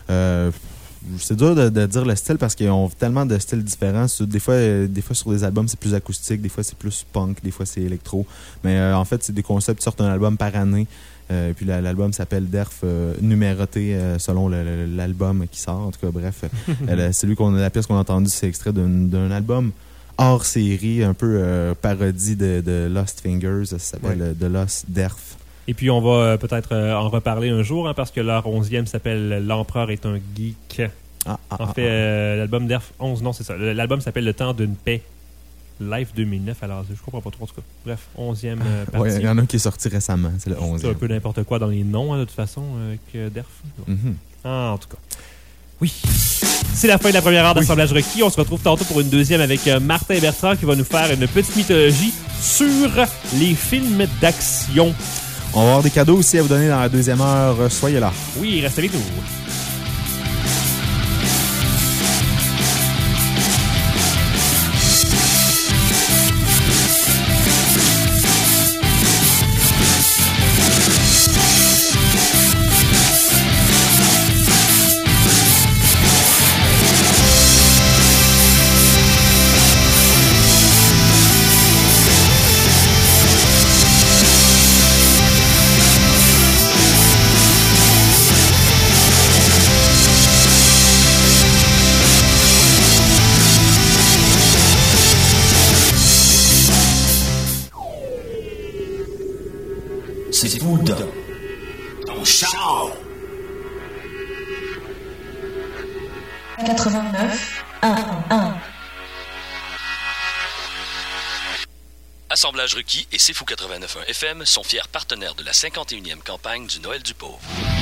c'est dur de dire le style parce qu'ils ont tellement de styles différents. Des fois sur des albums, c'est plus acoustique, des fois, c'est plus punk, des fois, c'est électro. Mais en fait, c'est des concepts qui sortent un album par année. Puis l'album s'appelle Derf, numéroté selon l'album qui sort. En tout cas, bref, la pièce qu'on a entendue, c'est extrait d'un album hors série, un peu parodie de Lost Fingers. Ça s'appelle The Lost Derf. Et puis, on va peut-être en reparler un jour, parce que leur 11e s'appelle L'Empereur est un geek. En fait, l'album Derf 11, non, c'est ça. L'album s'appelle Le Temps d'une paix. Live 2009, alors je comprends pas trop en tout cas. Bref, 11e partie. Oui, il y en a un qui est sorti récemment, c'est le 11e. C'est un peu n'importe quoi dans les noms, de toute façon, avec Derf. En tout cas. Oui. C'est la fin de la première heure d'Assemblage requis. On se retrouve tantôt pour une deuxième avec Martin Bertrand qui va nous faire une petite mythologie sur les films d'action. On va avoir des cadeaux aussi à vous donner dans la deuxième heure. Soyez là. Oui, restez avec nous. C'est Bouddha. Ton char. 89 1. Assemblage requis et C'est Fou 89.1 FM sont fiers partenaires de la 51e campagne du Noël du Pauvre.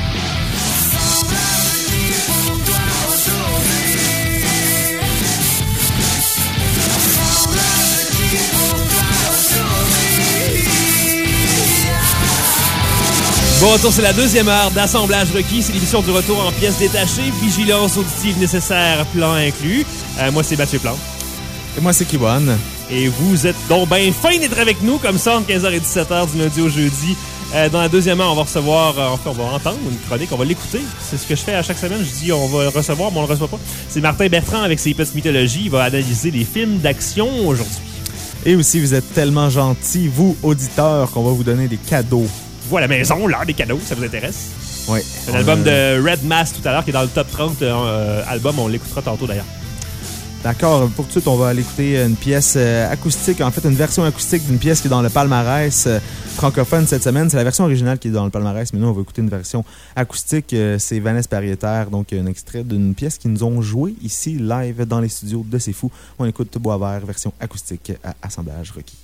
Bon retour, c'est la deuxième heure d'Assemblage requis. C'est l'émission du retour en pièces détachées. Vigilance auditive nécessaire, plan inclus. Moi, c'est Mathieu Plante. Et moi, c'est Kibon. Et vous êtes donc bien fin d'être avec nous, comme ça, entre 15h et 17h du lundi au jeudi. Dans la deuxième heure, on va recevoir... on va entendre une chronique, on va l'écouter. C'est ce que je fais à chaque semaine. Je dis on va le recevoir, mais on le reçoit pas. C'est Martin Bertrand avec ses petites mythologies. Il va analyser les films d'action aujourd'hui. Et aussi, vous êtes tellement gentils, vous, auditeurs, qu'on va vous donner des cadeaux. Voilà, maison, l'heure des cadeaux, ça vous intéresse? Oui. Un album de Red Mask tout à l'heure qui est dans le top 30 album. On l'écoutera tantôt d'ailleurs. D'accord. Pour tout de suite, on va aller écouter une pièce acoustique. En fait, une version acoustique d'une pièce qui est dans le palmarès francophone cette semaine. C'est la version originale qui est dans le palmarès, mais nous, on va écouter une version acoustique. C'est Vanessa Pariétaire, donc un extrait d'une pièce qu'ils nous ont joué ici, live, dans les studios de C'est Fou. On écoute Boisvert, version acoustique à Assemblage requis.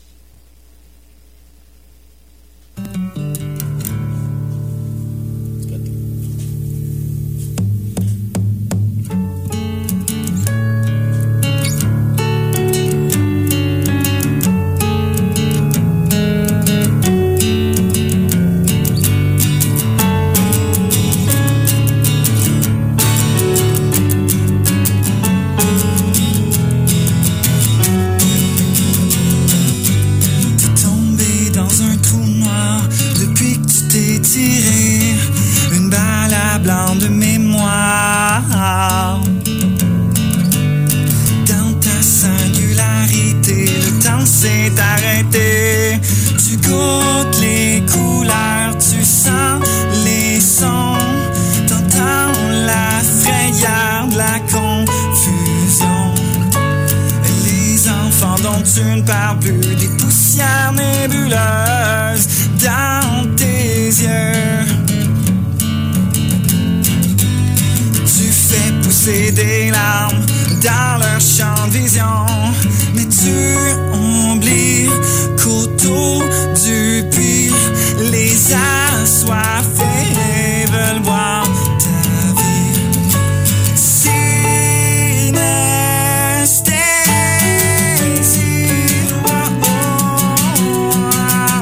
dont tu ne parles plus, des poussières nébuleuses dans tes yeux. Tu fais pousser des larmes dans leur champ de vision, mais tu oublies qu'autour du puits, les assoiffés veulent boire ta vie. Synesthésie, oh, oh, oh.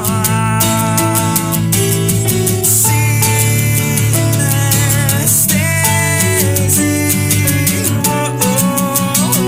Synesthésie, oh, oh, oh.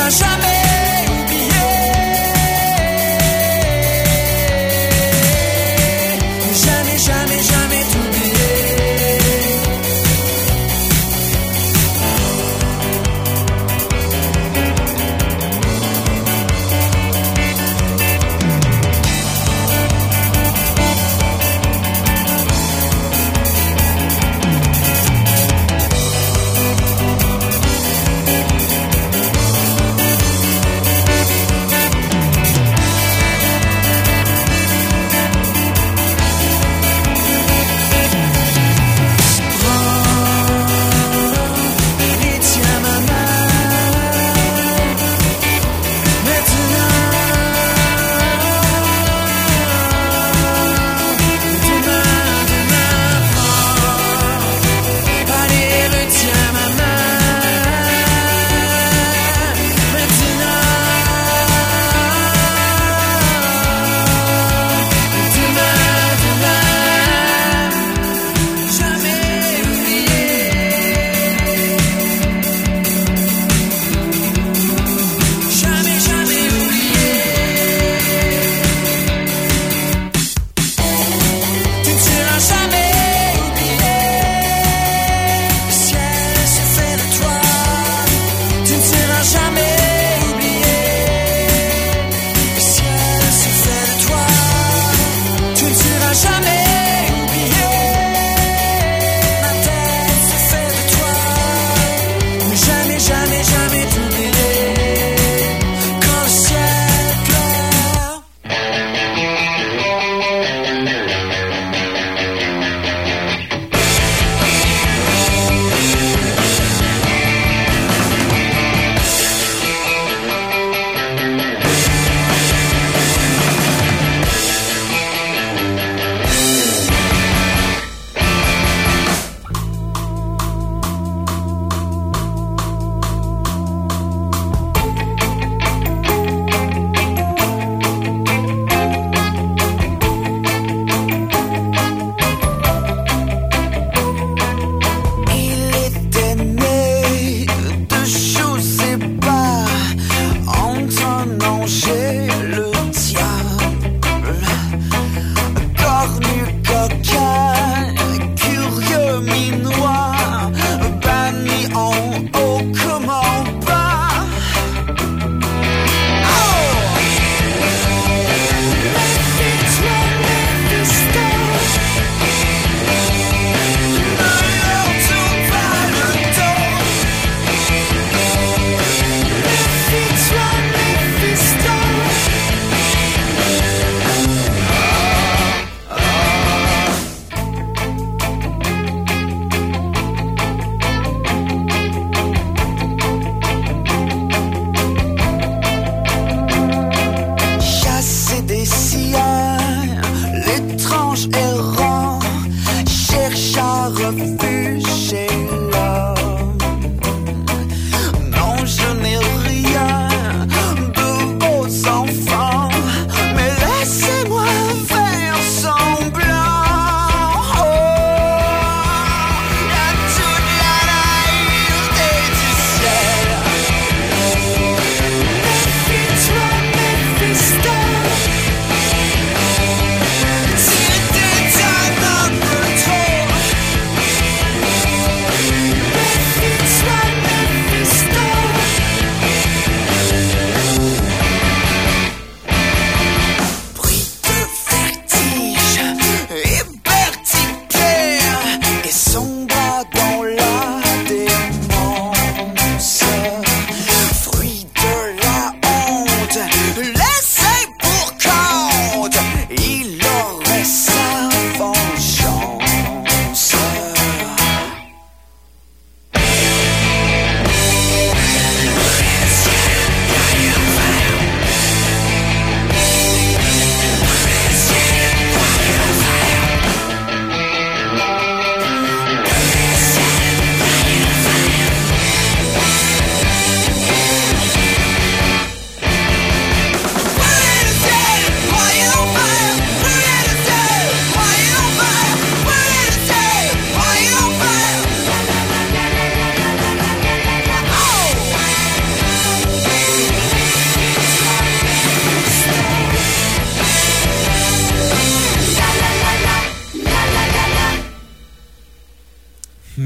à jamais oublier. Jamais, jamais, jamais t'oublier.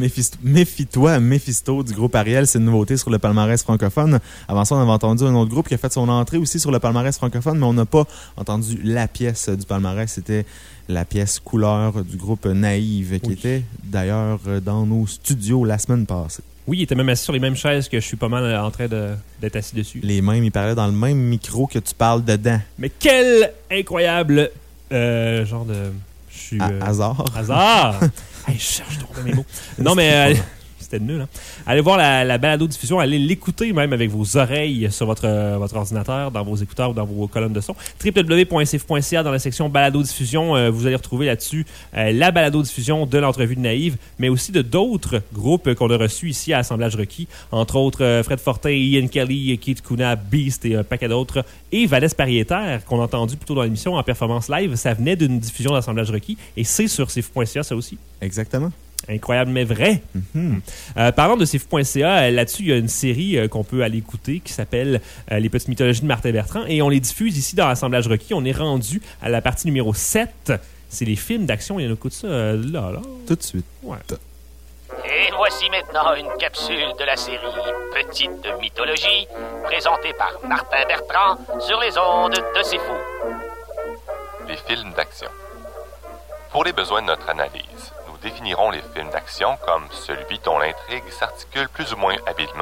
Méfie-toi, Mephisto du groupe Ariel, c'est une nouveauté sur le palmarès francophone. Avant ça, on avait entendu un autre groupe qui a fait son entrée aussi sur le palmarès francophone, mais on n'a pas entendu la pièce du palmarès. C'était la pièce Couleur du groupe Naïve, qui était d'ailleurs dans nos studios la semaine passée. Oui, il était même assis sur les mêmes chaises que je suis pas mal en train d'être assis dessus. Les mêmes, il parlait dans le même micro que tu parles dedans. Mais quel incroyable genre de... Hasard. Hasard! Hey, je cherche donc mes mots. Non, mais c'était nul. Hein? Allez voir la balado-diffusion, allez l'écouter même avec vos oreilles sur votre ordinateur, dans vos écouteurs ou dans vos colonnes de son. www.sif.ca dans la section balado-diffusion, vous allez retrouver là-dessus la balado-diffusion de l'entrevue de Naïve, mais aussi de d'autres groupes qu'on a reçus ici à Assemblage Requis, entre autres Fred Fortin, Ian Kelly, Keith Kuna, Beast et un paquet d'autres, et Vanessa Pariétaire, qu'on a entendu plus tôt dans l'émission en performance live. Ça venait d'une diffusion d'Assemblage Requis, et c'est sur sif.ca ça aussi. Exactement. Incroyable, mais vrai. Mm-hmm. Parlant de sif.ca, là-dessus, il y a une série qu'on peut aller écouter qui s'appelle Les Petites Mythologies de Martin Bertrand, et on les diffuse ici dans l'Assemblage Requis. On est rendu à la partie numéro 7. C'est les films d'action. Il y en a écoute ça là. Tout de suite. Ouais. Et voici maintenant une capsule de la série Petite Mythologie, présentée par Martin Bertrand sur les ondes de C'est Fou. Les films d'action. Pour les besoins de notre analyse, nous définirons les films d'action comme celui dont l'intrigue s'articule plus ou moins habilement.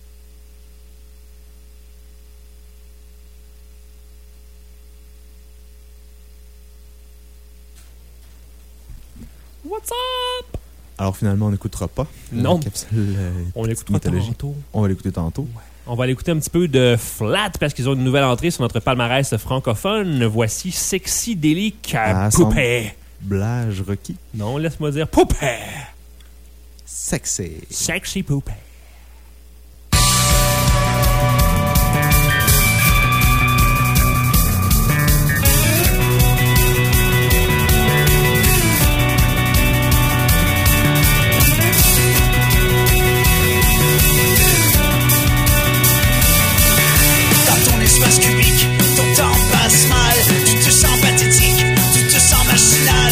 What's up? Alors finalement, on n'écoutera pas. Non. On l'écoutera tantôt. On va l'écouter tantôt. Ouais. On va aller écouter un petit peu de Flat parce qu'ils ont une nouvelle entrée sur notre palmarès francophone. Voici Sexy Délique Poupée. Blage Requis. Non, laisse-moi dire Poupée. Sexy Poupée. Espace cubique, ton temps passe mal. Tu te sens pathétique, tu te sens machinal.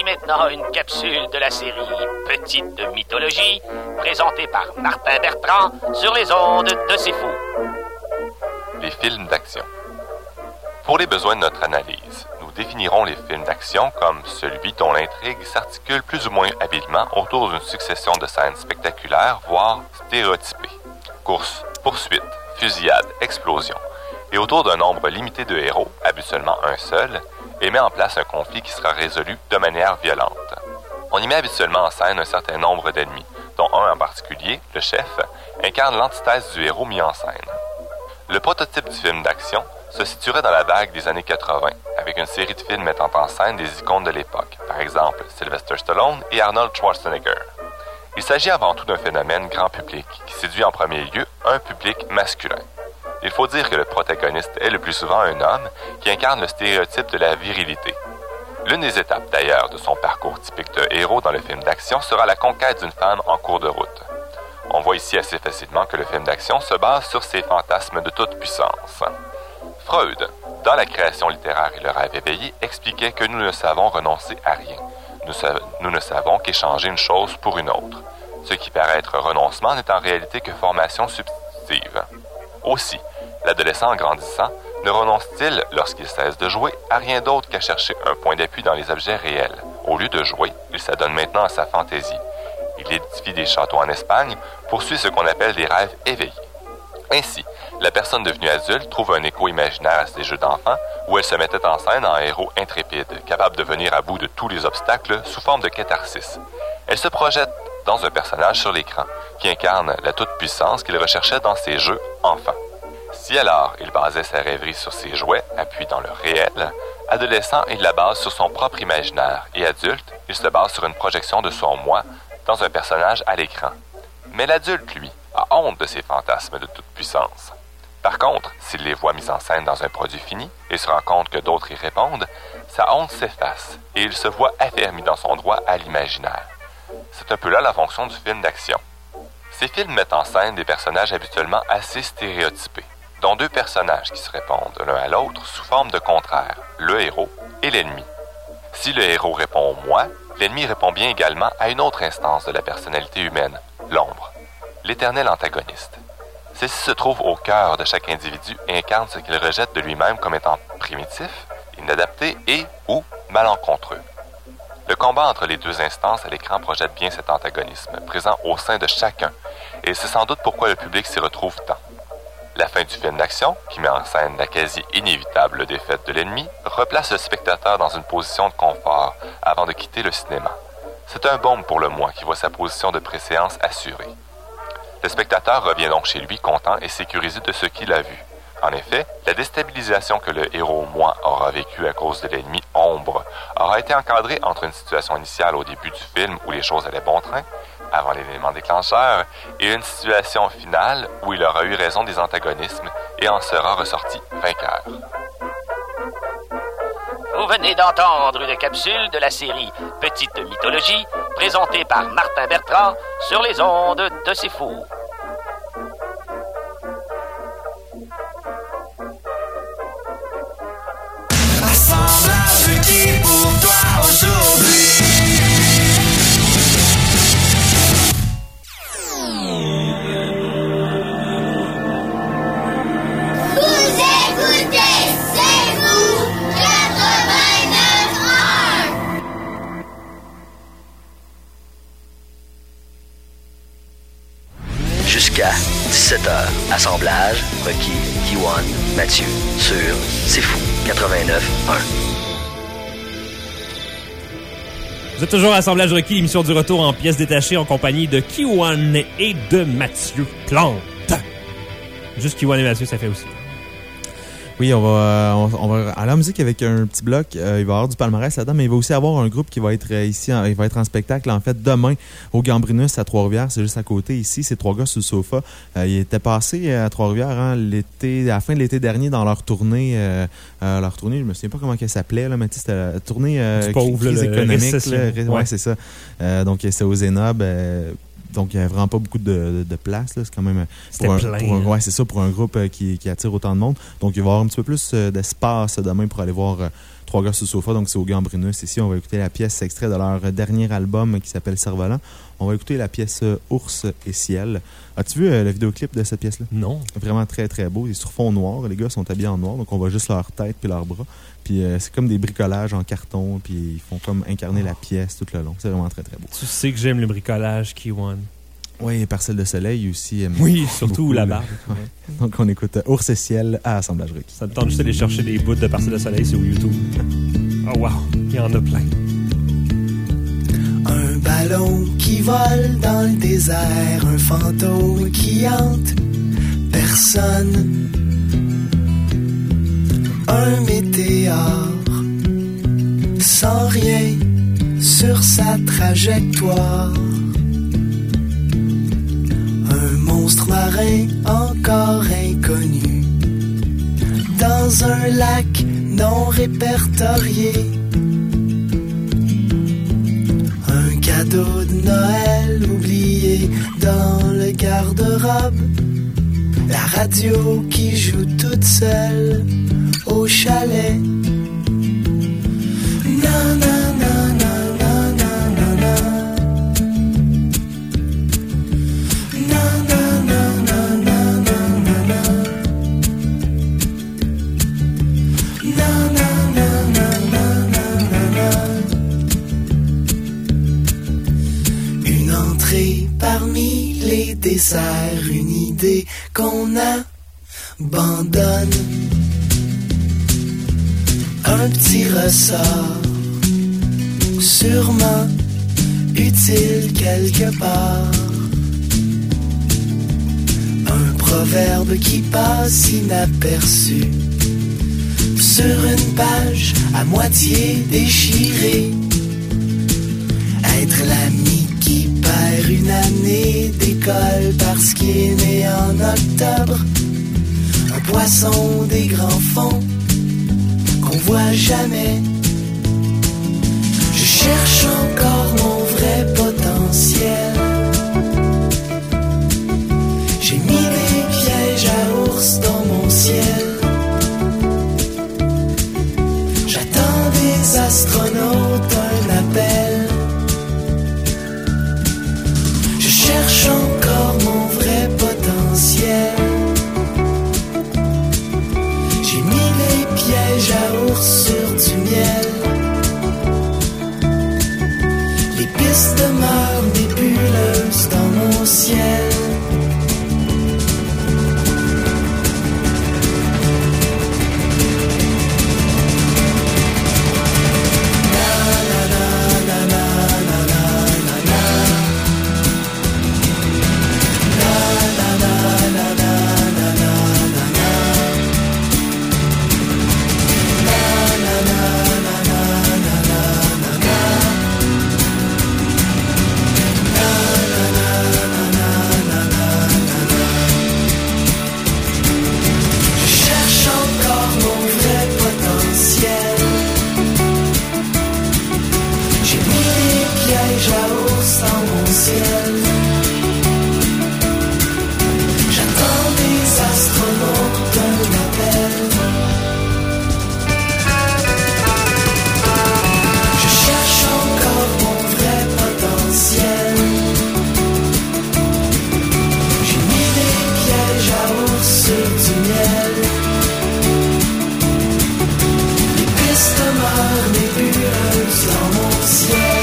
maintenant une capsule de la série Petite Mythologie, présentée par Martin Bertrand sur les ondes de C'est Fou. Les films d'action. Pour les besoins de notre analyse, nous définirons les films d'action comme celui dont l'intrigue s'articule plus ou moins habilement autour d'une succession de scènes spectaculaires, voire stéréotypées. Courses, poursuites, fusillades, explosions, et autour d'un nombre limité de héros, habituellement un seul, et met en place un conflit qui sera résolu de manière violente. On y met habituellement en scène un certain nombre d'ennemis, dont un en particulier, le chef, incarne l'antithèse du héros mis en scène. Le prototype du film d'action se situerait dans la vague des années 80, avec une série de films mettant en scène des icônes de l'époque, par exemple Sylvester Stallone et Arnold Schwarzenegger. Il s'agit avant tout d'un phénomène grand public qui séduit en premier lieu un public masculin. Il faut dire que le protagoniste est le plus souvent un homme qui incarne le stéréotype de la virilité. L'une des étapes d'ailleurs de son parcours typique de héros dans le film d'action sera la conquête d'une femme en cours de route. On voit ici assez facilement que le film d'action se base sur ces fantasmes de toute puissance. Freud, dans la création littéraire et le rêve éveillé, expliquait que nous ne savons renoncer à rien. Nous ne savons qu'échanger une chose pour une autre. Ce qui paraît être renoncement n'est en réalité que formation substitutive. Aussi, l'adolescent en grandissant ne renonce-t-il, lorsqu'il cesse de jouer, à rien d'autre qu'à chercher un point d'appui dans les objets réels. Au lieu de jouer, il s'adonne maintenant à sa fantaisie. Il édifie des châteaux en Espagne, poursuit ce qu'on appelle des rêves éveillés. Ainsi, la personne devenue adulte trouve un écho imaginaire à ses jeux d'enfant où elle se mettait en scène en héros intrépide, capable de venir à bout de tous les obstacles sous forme de catharsis. Elle se projette dans un personnage sur l'écran qui incarne la toute-puissance qu'il recherchait dans ses jeux enfants. Si alors il basait sa rêverie sur ses jouets, appuyés dans le réel, adolescent, il la base sur son propre imaginaire et adulte, il se base sur une projection de son moi dans un personnage à l'écran. Mais l'adulte, lui, a honte de ses fantasmes de toute puissance. Par contre, s'il les voit mis en scène dans un produit fini et se rend compte que d'autres y répondent, sa honte s'efface et il se voit affermi dans son droit à l'imaginaire. C'est un peu là la fonction du film d'action. Ces films mettent en scène des personnages habituellement assez stéréotypés, dont deux personnages qui se répondent l'un à l'autre sous forme de contraire, le héros et l'ennemi. Si le héros répond au moi, l'ennemi répond bien également à une autre instance de la personnalité humaine, l'ombre, l'éternel antagoniste. Celle-ci se trouve au cœur de chaque individu et incarne ce qu'il rejette de lui-même comme étant primitif, inadapté et ou malencontreux. Le combat entre les deux instances à l'écran projette bien cet antagonisme, présent au sein de chacun, et c'est sans doute pourquoi le public s'y retrouve tant. La fin du film d'action, qui met en scène la quasi-inévitable défaite de l'ennemi, replace le spectateur dans une position de confort avant de quitter le cinéma. C'est un baume pour le moi qui voit sa position de préséance assurée. Le spectateur revient donc chez lui content et sécurisé de ce qu'il a vu. En effet, la déstabilisation que le héros moi aura vécue à cause de l'ennemi ombre aura été encadrée entre une situation initiale au début du film où les choses allaient bon train, avant l'élément déclencheur, et une situation finale où il aura eu raison des antagonismes et en sera ressorti vainqueur. Vous venez d'entendre une capsule de la série Petite Mythologie, présentée par Martin Bertrand sur les ondes de C'est Fou. Assemblage qui pour toi aujourd'hui. Vous écoutez C'est Fou 89.1. Jusqu'à 17h, assemblage, Rocky, Kiwan, Mathieu, sur C'est Fou 89.1. Vous êtes toujours à Assemblage Rocky, l'émission du retour en pièces détachées en compagnie de Kiwan et de Mathieu Plante. Juste Kiwan et Mathieu, ça fait aussi. Oui, on va aller en musique avec un petit bloc. Il va y avoir du palmarès là-dedans, mais il va aussi avoir un groupe qui va être ici. Il va être en spectacle, en fait, demain au Gambrinus à Trois-Rivières. C'est juste à côté ici. C'est trois gars sur le sofa. Ils étaient passés à Trois-Rivières à la fin de l'été dernier dans leur tournée. Je me souviens pas comment elle s'appelait, là, mais c'était la tournée crise économique. Ouais, c'est ça. Donc, c'est au Zénob. Donc, il n'y a vraiment pas beaucoup de place. Là. C'est quand même ouais, c'est ça, pour un groupe qui attire autant de monde. Donc, il va y avoir un petit peu plus d'espace demain pour aller voir Trois gars sur le sofa, donc c'est au Gambrinus. Ici, on va écouter la pièce extrait de leur dernier album qui s'appelle Cerf-Volant. On va écouter la pièce Ours et Ciel. As-tu vu le vidéoclip de cette pièce-là? Non. Vraiment très, très beau. Ils se font noir. Les gars sont habillés en noir, donc on voit juste leur tête puis leurs bras. Puis c'est comme des bricolages en carton, puis ils font comme incarner la pièce tout le long. C'est vraiment très, très beau. Tu sais que j'aime le bricolage, Kiwan. Oui, Parcelle de soleil aussi. Oui, surtout beaucoup, la barbe. Ouais. Donc on écoute Ours et Ciel à Assemblage Rocky. Ça me tente juste d'aller chercher des bouts de Parcelle de soleil sur YouTube. Oh wow, il y en a plein. Un ballon qui vole dans le désert, un fantôme qui hante personne. Un météore sans rien sur sa trajectoire. Un monstre marin encore inconnu dans un lac non répertorié. Un cadeau de Noël oublié dans le garde-robe. La radio qui joue toute seule au chalet. Na na na na na na na na. Na na na na na na na na. Na na na na na na na. Une entrée parmi les desserts, une idée qu'on abandonne. Un petit ressort, sûrement utile quelque part. Un proverbe qui passe inaperçu sur une page à moitié déchirée. Être l'ami qui perd une année d'école parce qu'il est né en octobre. Un poisson des grands fonds qu'on voit jamais. Je cherche encore mon vrai potentiel. J'ai mis des pièges à ours dans mon ciel. J'attends des astronautes un appel. Je cherche encore mon vrai potentiel. J'ai mis les pièges à ours sur du miel. Les pistes demeurent nébuleuses dans mon ciel. J'attends des astronautes un appel. Je cherche encore mon vrai potentiel. J'ai mis des pièges à ours sur du miel. Les pistes demeurent nébuleuses dans mon ciel.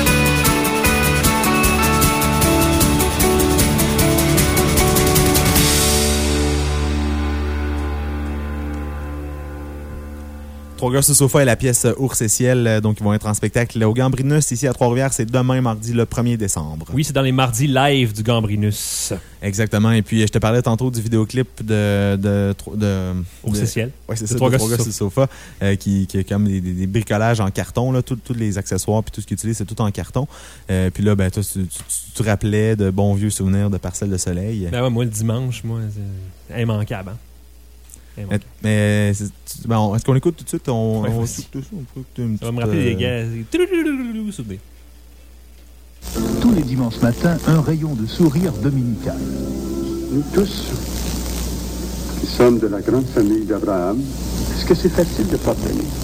Trois gars sur le sofa et la pièce Ours et Ciel, donc ils vont être en spectacle au Gambrinus ici à Trois-Rivières. C'est demain, mardi, le 1er décembre. Oui, c'est dans les mardis live du Gambrinus. Exactement. Et puis, je te parlais tantôt du vidéoclip de Ours et Ciel. Oui, c'est ça, Trois gars sur le sofa, qui est comme des bricolages en carton, là, tous les accessoires puis tout ce qu'ils utilisent, c'est tout en carton. Puis là, ben, toi, tu rappelais de bons vieux souvenirs de Parcelle de soleil. Ben ouais, moi, le dimanche, c'est immanquable, hein? Mais est-ce qu'on écoute tout de suite? On écoute tout ça? Ça va me rappeler des gars. Tous les dimanches matins, un rayon de sourire dominical. Nous tous, qui sommes de la grande famille d'Abraham, est-ce que c'est facile de pardonner?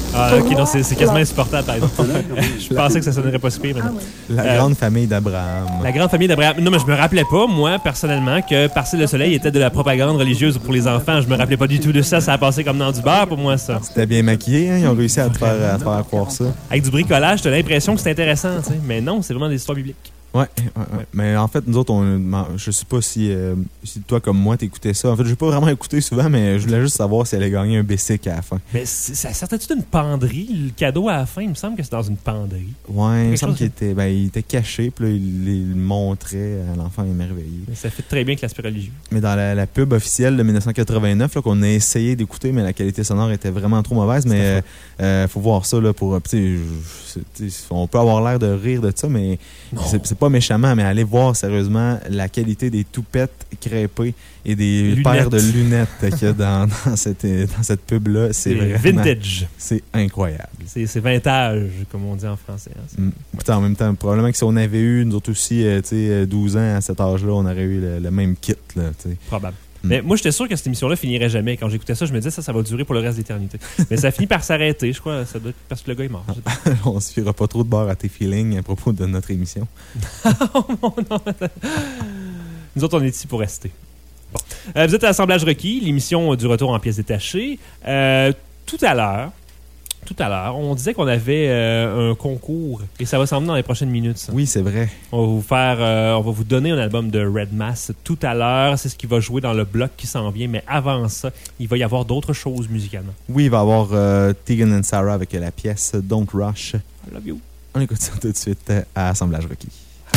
Ah, ok, non, c'est quasiment insupportable, par exemple. Je pensais que ça sonnerait pas si pire, maintenant. La grande famille d'Abraham. La grande famille d'Abraham. Non, mais je me rappelais pas, moi, personnellement, que Parcelle le Soleil était de la propagande religieuse pour les enfants. Je me rappelais pas du tout de ça. Ça a passé comme dans du beurre pour moi, ça. C'était bien maquillé, hein? Ils ont réussi à te faire croire ça. Avec du bricolage, t'as l'impression que c'est intéressant, tu sais. Mais non, c'est vraiment des histoires bibliques. Ouais. Mais en fait, nous autres, je sais pas si toi, comme moi, t'écoutais ça. En fait, j'ai pas vraiment écouté souvent, mais je voulais juste savoir si elle allait gagner un Bessic à la fin. Mais ça sortait-tu d'une penderie, le cadeau à la fin? Il me semble que c'est dans une penderie. Ouais, il me semble qu'il était caché, puis là, il le montrait à l'enfant émerveillé. Mais ça fait très bien avec l'aspect religieux. Mais dans la pub officielle de 1989, là, qu'on a essayé d'écouter, mais la qualité sonore était vraiment trop mauvaise. Mais faut voir ça là, pour... on peut avoir l'air de rire de ça, mais c'est pas méchamment, mais allez voir sérieusement la qualité des toupettes crêpées et des paires de lunettes qu'il y a dans cette pub-là. C'est vraiment... vintage. C'est incroyable. C'est vintage, comme on dit en français. Hein, Putain, en même temps, probablement que si on avait eu, nous autres aussi, 12 ans à cet âge-là, on aurait eu le même kit. Là, probable. Mais moi, j'étais sûr que cette émission-là finirait jamais. Quand j'écoutais ça, je me disais ça va durer pour le reste de l'éternité. Mais ça finit par s'arrêter, je crois. Ça doit être parce que le gars est mort. On se fiera pas trop de beurre à tes feelings à propos de notre émission. Oh non. Nous autres, on est ici pour rester. Bon. Vous êtes à l'Assemblage requis, l'émission du retour en pièces détachées. Tout à l'heure, on disait qu'on avait un concours et ça va s'en venir dans les prochaines minutes. Ça. Oui, c'est vrai. On va vous donner un album de Red Mass tout à l'heure. C'est ce qui va jouer dans le bloc qui s'en vient. Mais avant ça, il va y avoir d'autres choses musicalement. Oui, il va y avoir Tegan and Sarah avec la pièce Don't Rush. I love you. On écoute ça tout de suite à Assemblage requis.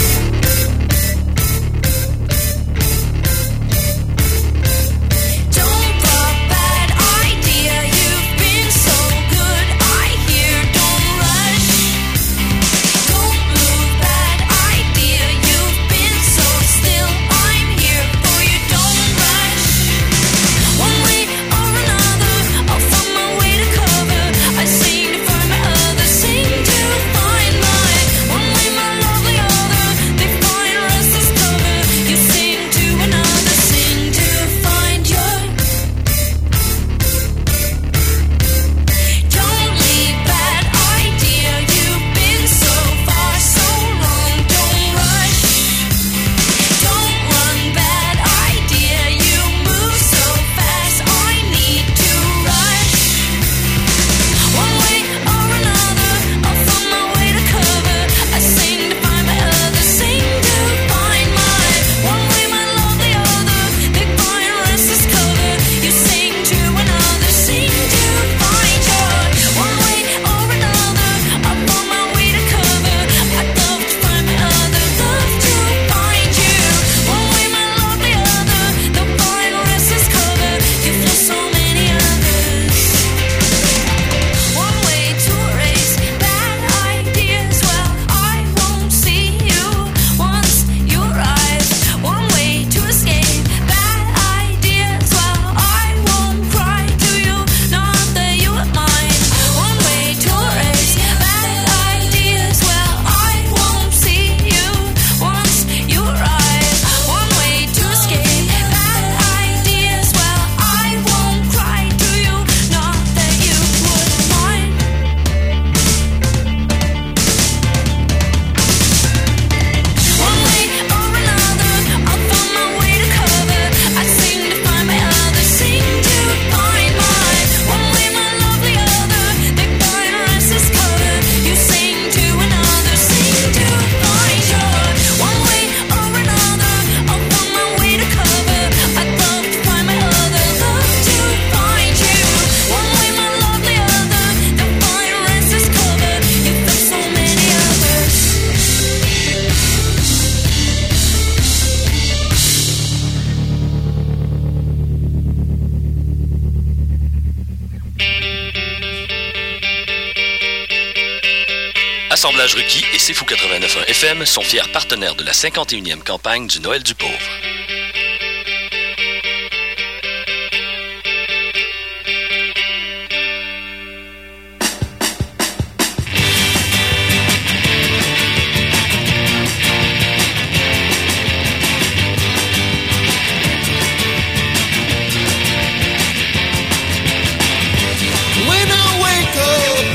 Assemblage requis et C'est Fou 89.1 FM sont fiers partenaires de la 51e campagne du Noël du Pauvre. When I wake up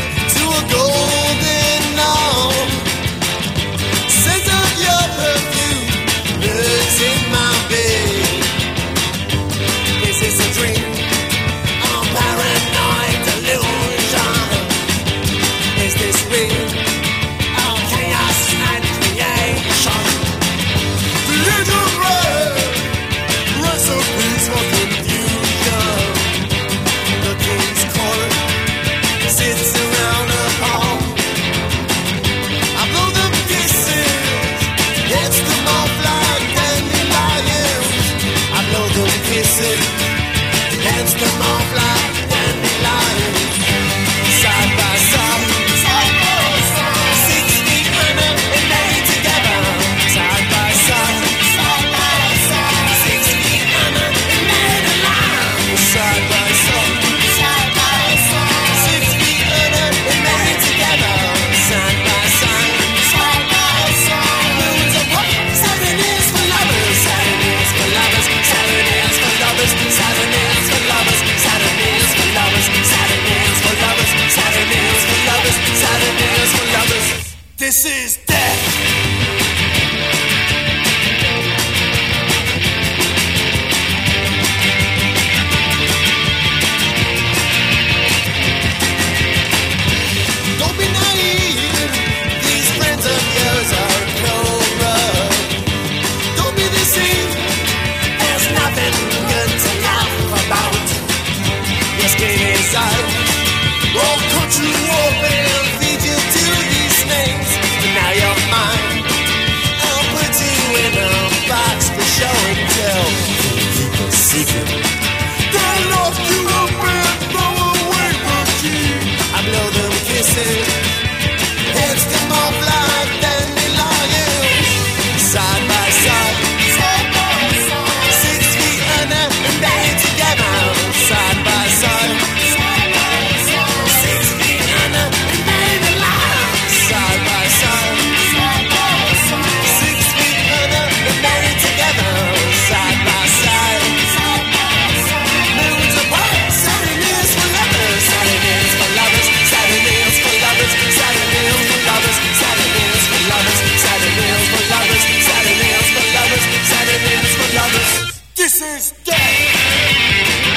This is death. Don't be naive. These friends of yours are cold blood. Don't be deceived. There's nothing good to laugh about. Your skin is out. All country warfare feed you to these snakes. But now you're mine. I'll put you in a box for show and tell. Keep a secret. They lock you up and throw away the key. I blow them kisses. Heads come off like dandelions. Side by side. 6 feet under and buried together. Side by side. 6 feet under and buried alive. Side by side. 6 feet under and buried together. Side by side. Moons apart. Saturn is for lovers. Saturn is for lovers. Saturn is for lovers. Saturn is for lovers. Saturn is for lovers. Saturn is for lovers. Saturn is for lovers. Saturn is for lovers. This is death.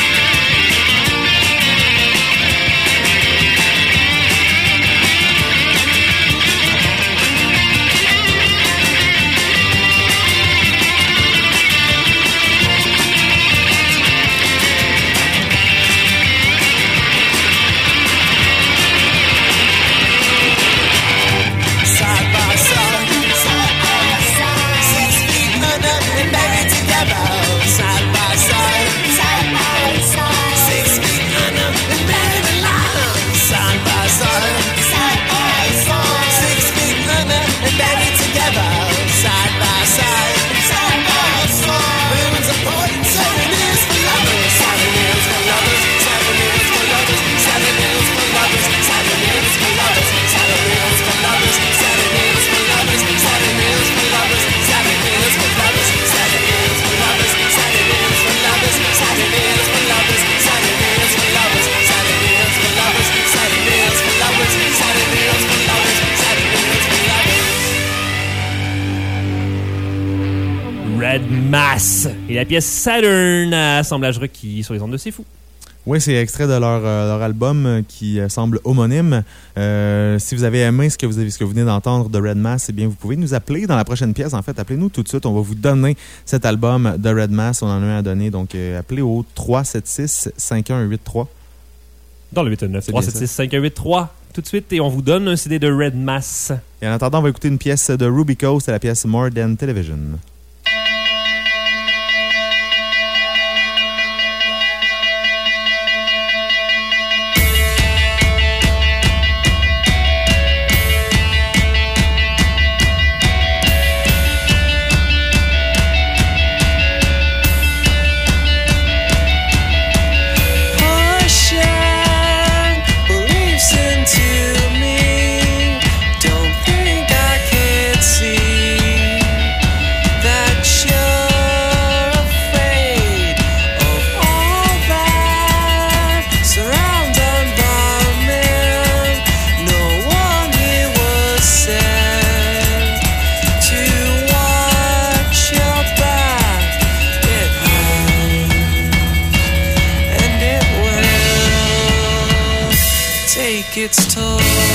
Side by side. 6 feet under and buried together. Side by side. 6 feet under and buried alive. Side by side. 6 feet under and buried together. Side by side. Moons apart. Saturn is for lovers. Saturn is for lovers. Saturn is for lovers. Saturn is for lovers. Saturn is for lovers. Saturn is for lovers. Saturn is for lovers. Saturn is for lovers. Saturn is for lovers. Saturn is for lovers. Saturn is for lovers. Saturn is for lovers. Saturn is for lovers. Saturn is for lovers. Saturn is for lovers. Saturn is for lovers. Saturn is for lovers. Red Mass et la pièce Saturn à assemblage requis sur les ondes de C'est Fou. Oui, c'est extrait de leur album qui semble homonyme. Si vous avez aimé ce que vous venez d'entendre de Red Mass, eh bien, vous pouvez nous appeler dans la prochaine pièce. En fait, appelez-nous tout de suite. On va vous donner cet album de Red Mass. On en a un à donner. Donc, appelez au 376-5183. Dans le 819-376-5183 tout de suite et on vous donne un CD de Red Mass. Et en attendant, on va écouter une pièce de Ruby Coast, c'est la pièce More Than Television. Pushing beliefs into me. Don't think I can't see that you're afraid of all that surrounds environment. No one here was sent to watch your back. It hurts and it will take its toll.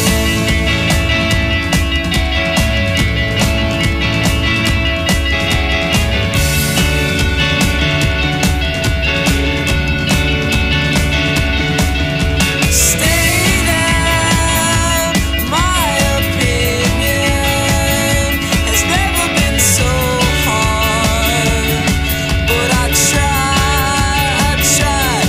Stating my opinion has never been so hard, but I try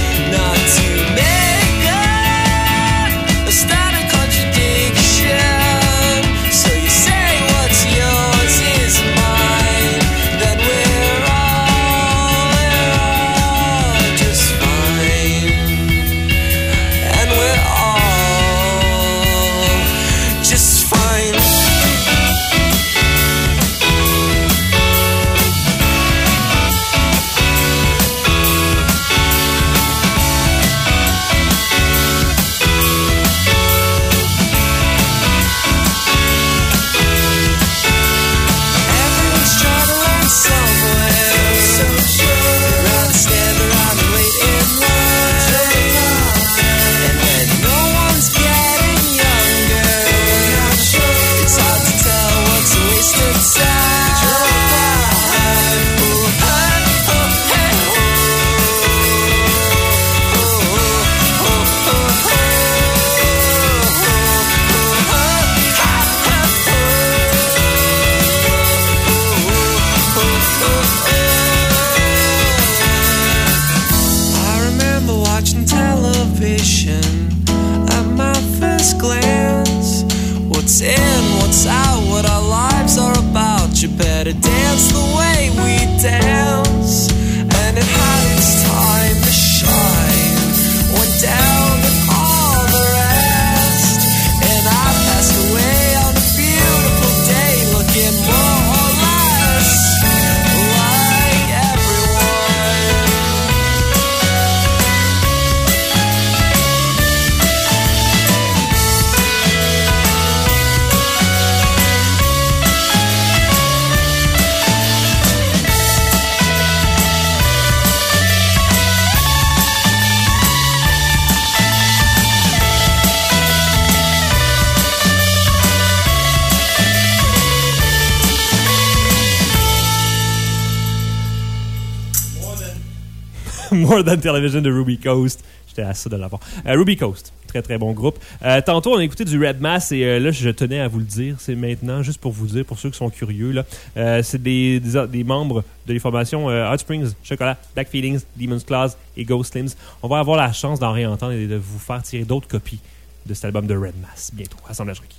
suspicion at my first glance. What's in, what's out, what our lives are about. You better dance the way we dance. And it has time to shine. Went down and all the rest. And I passed away on a beautiful day, looking more or less like everyone. More Than Television de Ruby Coast. J'étais à ça de l'avoir. Ruby Coast, très très bon groupe. Tantôt, on a écouté du Red Mass et là, je tenais à vous le dire. C'est maintenant, juste pour vous dire, pour ceux qui sont curieux, là, c'est des membres de les formations Hot Springs, Chocolat, Black Feelings, Demon's Claws et Ghost Slims. On va avoir la chance d'en réentendre et de vous faire tirer d'autres copies de cet album de Red Mass bientôt. Assemblage requis.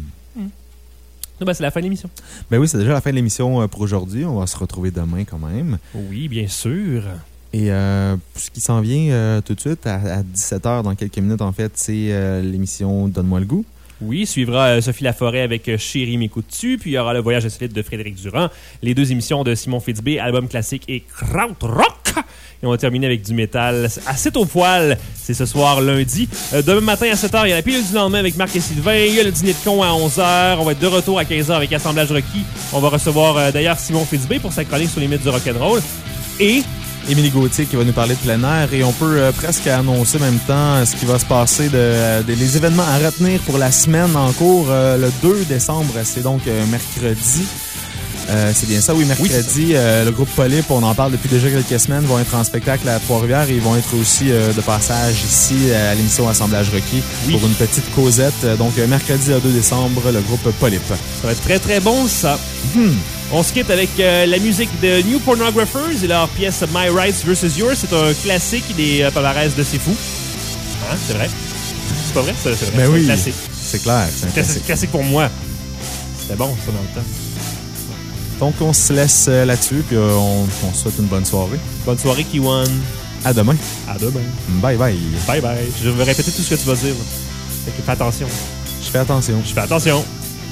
Ben, c'est la fin de l'émission. Ben oui, c'est déjà la fin de l'émission pour aujourd'hui. On va se retrouver demain quand même. Oui, bien sûr. Et ce qui s'en vient tout de suite, à 17h, dans quelques minutes, en fait, c'est l'émission Donne-moi le goût. Oui, suivra Sophie Laforêt avec Chérie m'écoutes-tu, puis il y aura le Voyage insolite de Frédéric Durand, les deux émissions de Simon Fitzbé, album classique et krautrock. Et on va terminer avec du métal assez au poil. C'est ce soir lundi. Demain matin à 7h, il y a la pilule du lendemain avec Marc et Sylvain. Il y a le dîner de con à 11h. On va être de retour à 15h avec Assemblage requis. On va recevoir d'ailleurs Simon Fitzbé pour sa chronique sur les mythes du rock'n'roll. Et Émilie Gauthier qui va nous parler de plein air et on peut presque annoncer en même temps ce qui va se passer les événements à retenir pour la semaine en cours le 2 décembre. C'est donc mercredi. C'est bien ça, oui, mercredi. Le groupe Polyp, on en parle depuis déjà quelques semaines, vont être en spectacle à Trois-Rivières et ils vont être aussi de passage ici à l'émission Assemblage requis pour une petite causette. Donc mercredi 2 décembre, le groupe Polyp. Ça va être très très bon ça. On se quitte avec la musique de New Pornographers et leur pièce My Rights vs. Yours. C'est un classique des palmarès de C'est Fou. Hein, c'est vrai? C'est pas vrai? C'est vrai. Ben oui, un classique. C'est clair. C'est un classique. Classique pour moi. C'était bon ça dans le temps. Donc on se laisse là-dessus puis on se souhaite une bonne soirée. Bonne soirée Kiwan. À demain. À demain. Bye bye. Bye bye. Je vais répéter tout ce que tu vas dire. Fait que fais attention. Je fais attention. Je fais attention.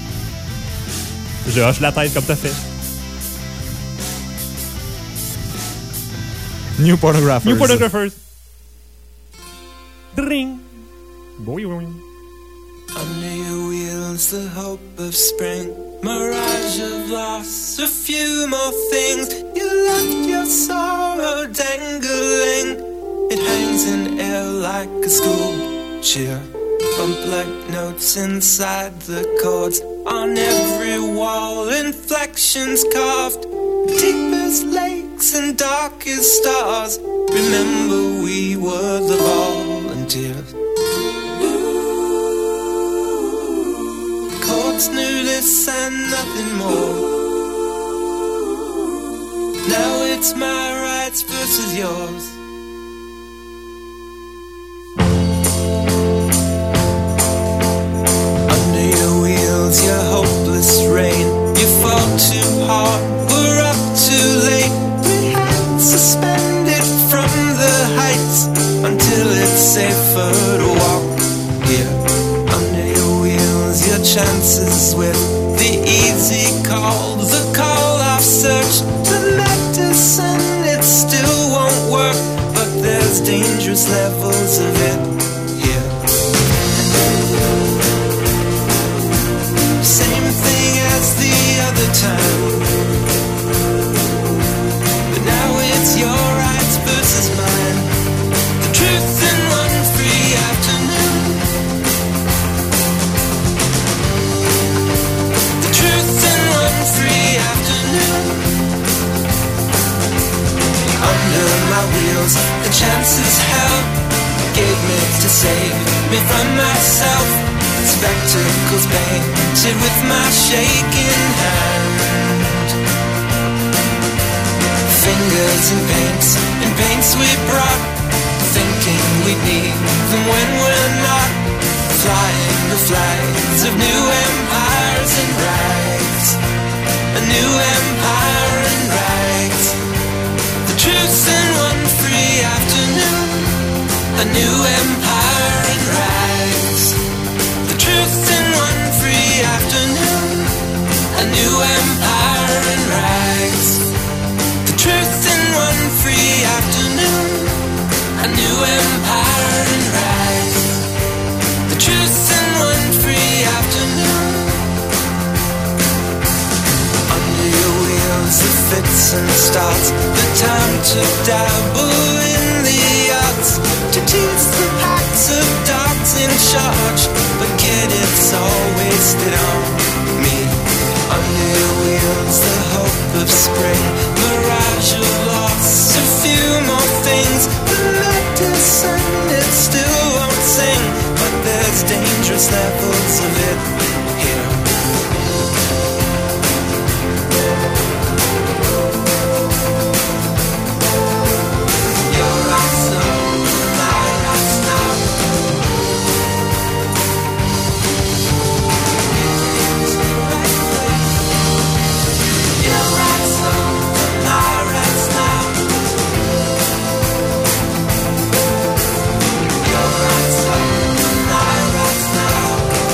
Je hoche la tête comme t'as fait. New Pornographers. New Pornographers. Dring. Boing. Under your wheels, the hope of spring. Mirage of loss, a few more things. You left your sorrow dangling. It hangs in air like a school cheer. Bump like notes inside the chords. On every wall, inflections carved. Deepest lakes and darkest stars. Remember we were the volunteers. Chords knew this and nothing more. Now it's my rights versus yours. Under your wheels, your hopeless rain. You fall too hard, we're up too late. We had suspended from the heights until it's safer to walk here. Under your wheels, your chances with the easy call, the call I've searched, the medicine, it still won't work, but there's dangerous levels of it here. Same thing as the other time, but now it's your rights versus mine. The truth in one free afternoon. The truth in one free afternoon. Under my wheels, the chances held gave me to save me from myself. Spectacles painted with my shaking hand. Fingers in paints we brought, thinking we'd need them thoughts of new empires and rags. A new empire and rags. The truth's in one free afternoon. A new empire and rags. The truth's in one free afternoon. A new empire and rags. The truth's in one free afternoon. A new empire and rags. The truth's in one free afternoon. Under your wheels the fits and starts. The time to dabble in the arts. To tease the packs of dogs in charge. Forget it's all wasted on me. Under your wheels the hope of spring. Mirage of loss. A few more things. The medicine it still won't sing. But there's dangerous levels of it here. Your eyes are my eyes now. Your eyes are my eyes now. Your eyes are my eyes now.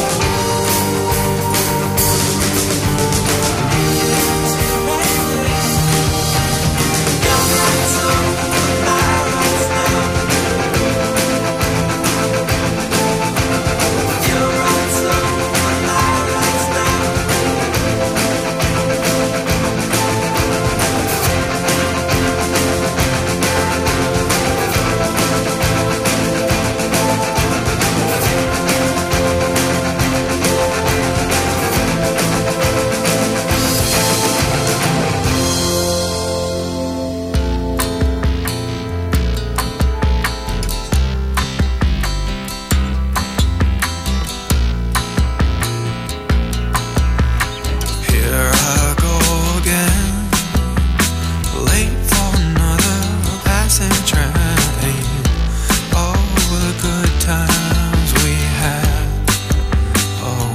Here I go again, late for another passing train. All the good times we had. Oh,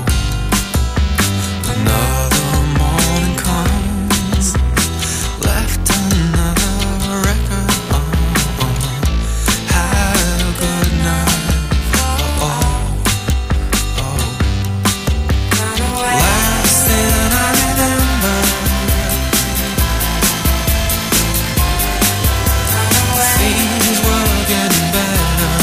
another morning comes, left another record on. Had a good night. Last thing I remember, things were getting better.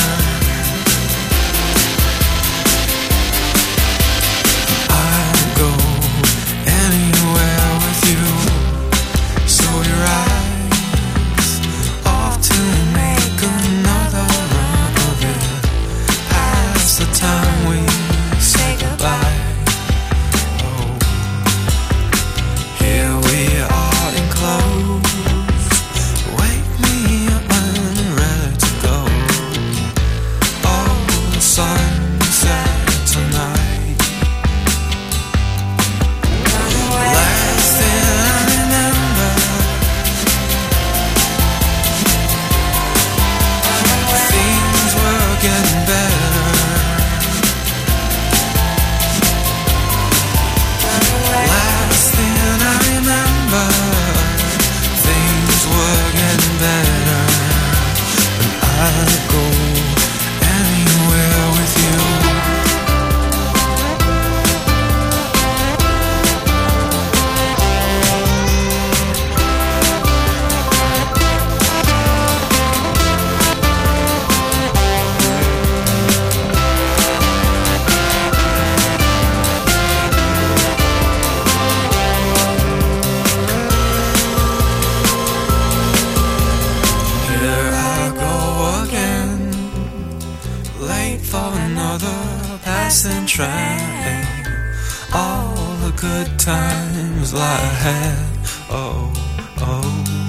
I'd go anywhere with you. So your eyes off to make another run of it. Past the time we say goodbye. Here we are enclosed. Wake me up when you're ready to go. Oh, the sunset tonight. Last thing I remember, things were getting better. Last thing I remember, things were getting better. And I'd go anywhere with you. Here I go again, late for another passing train. All the good times lie ahead. Oh, oh.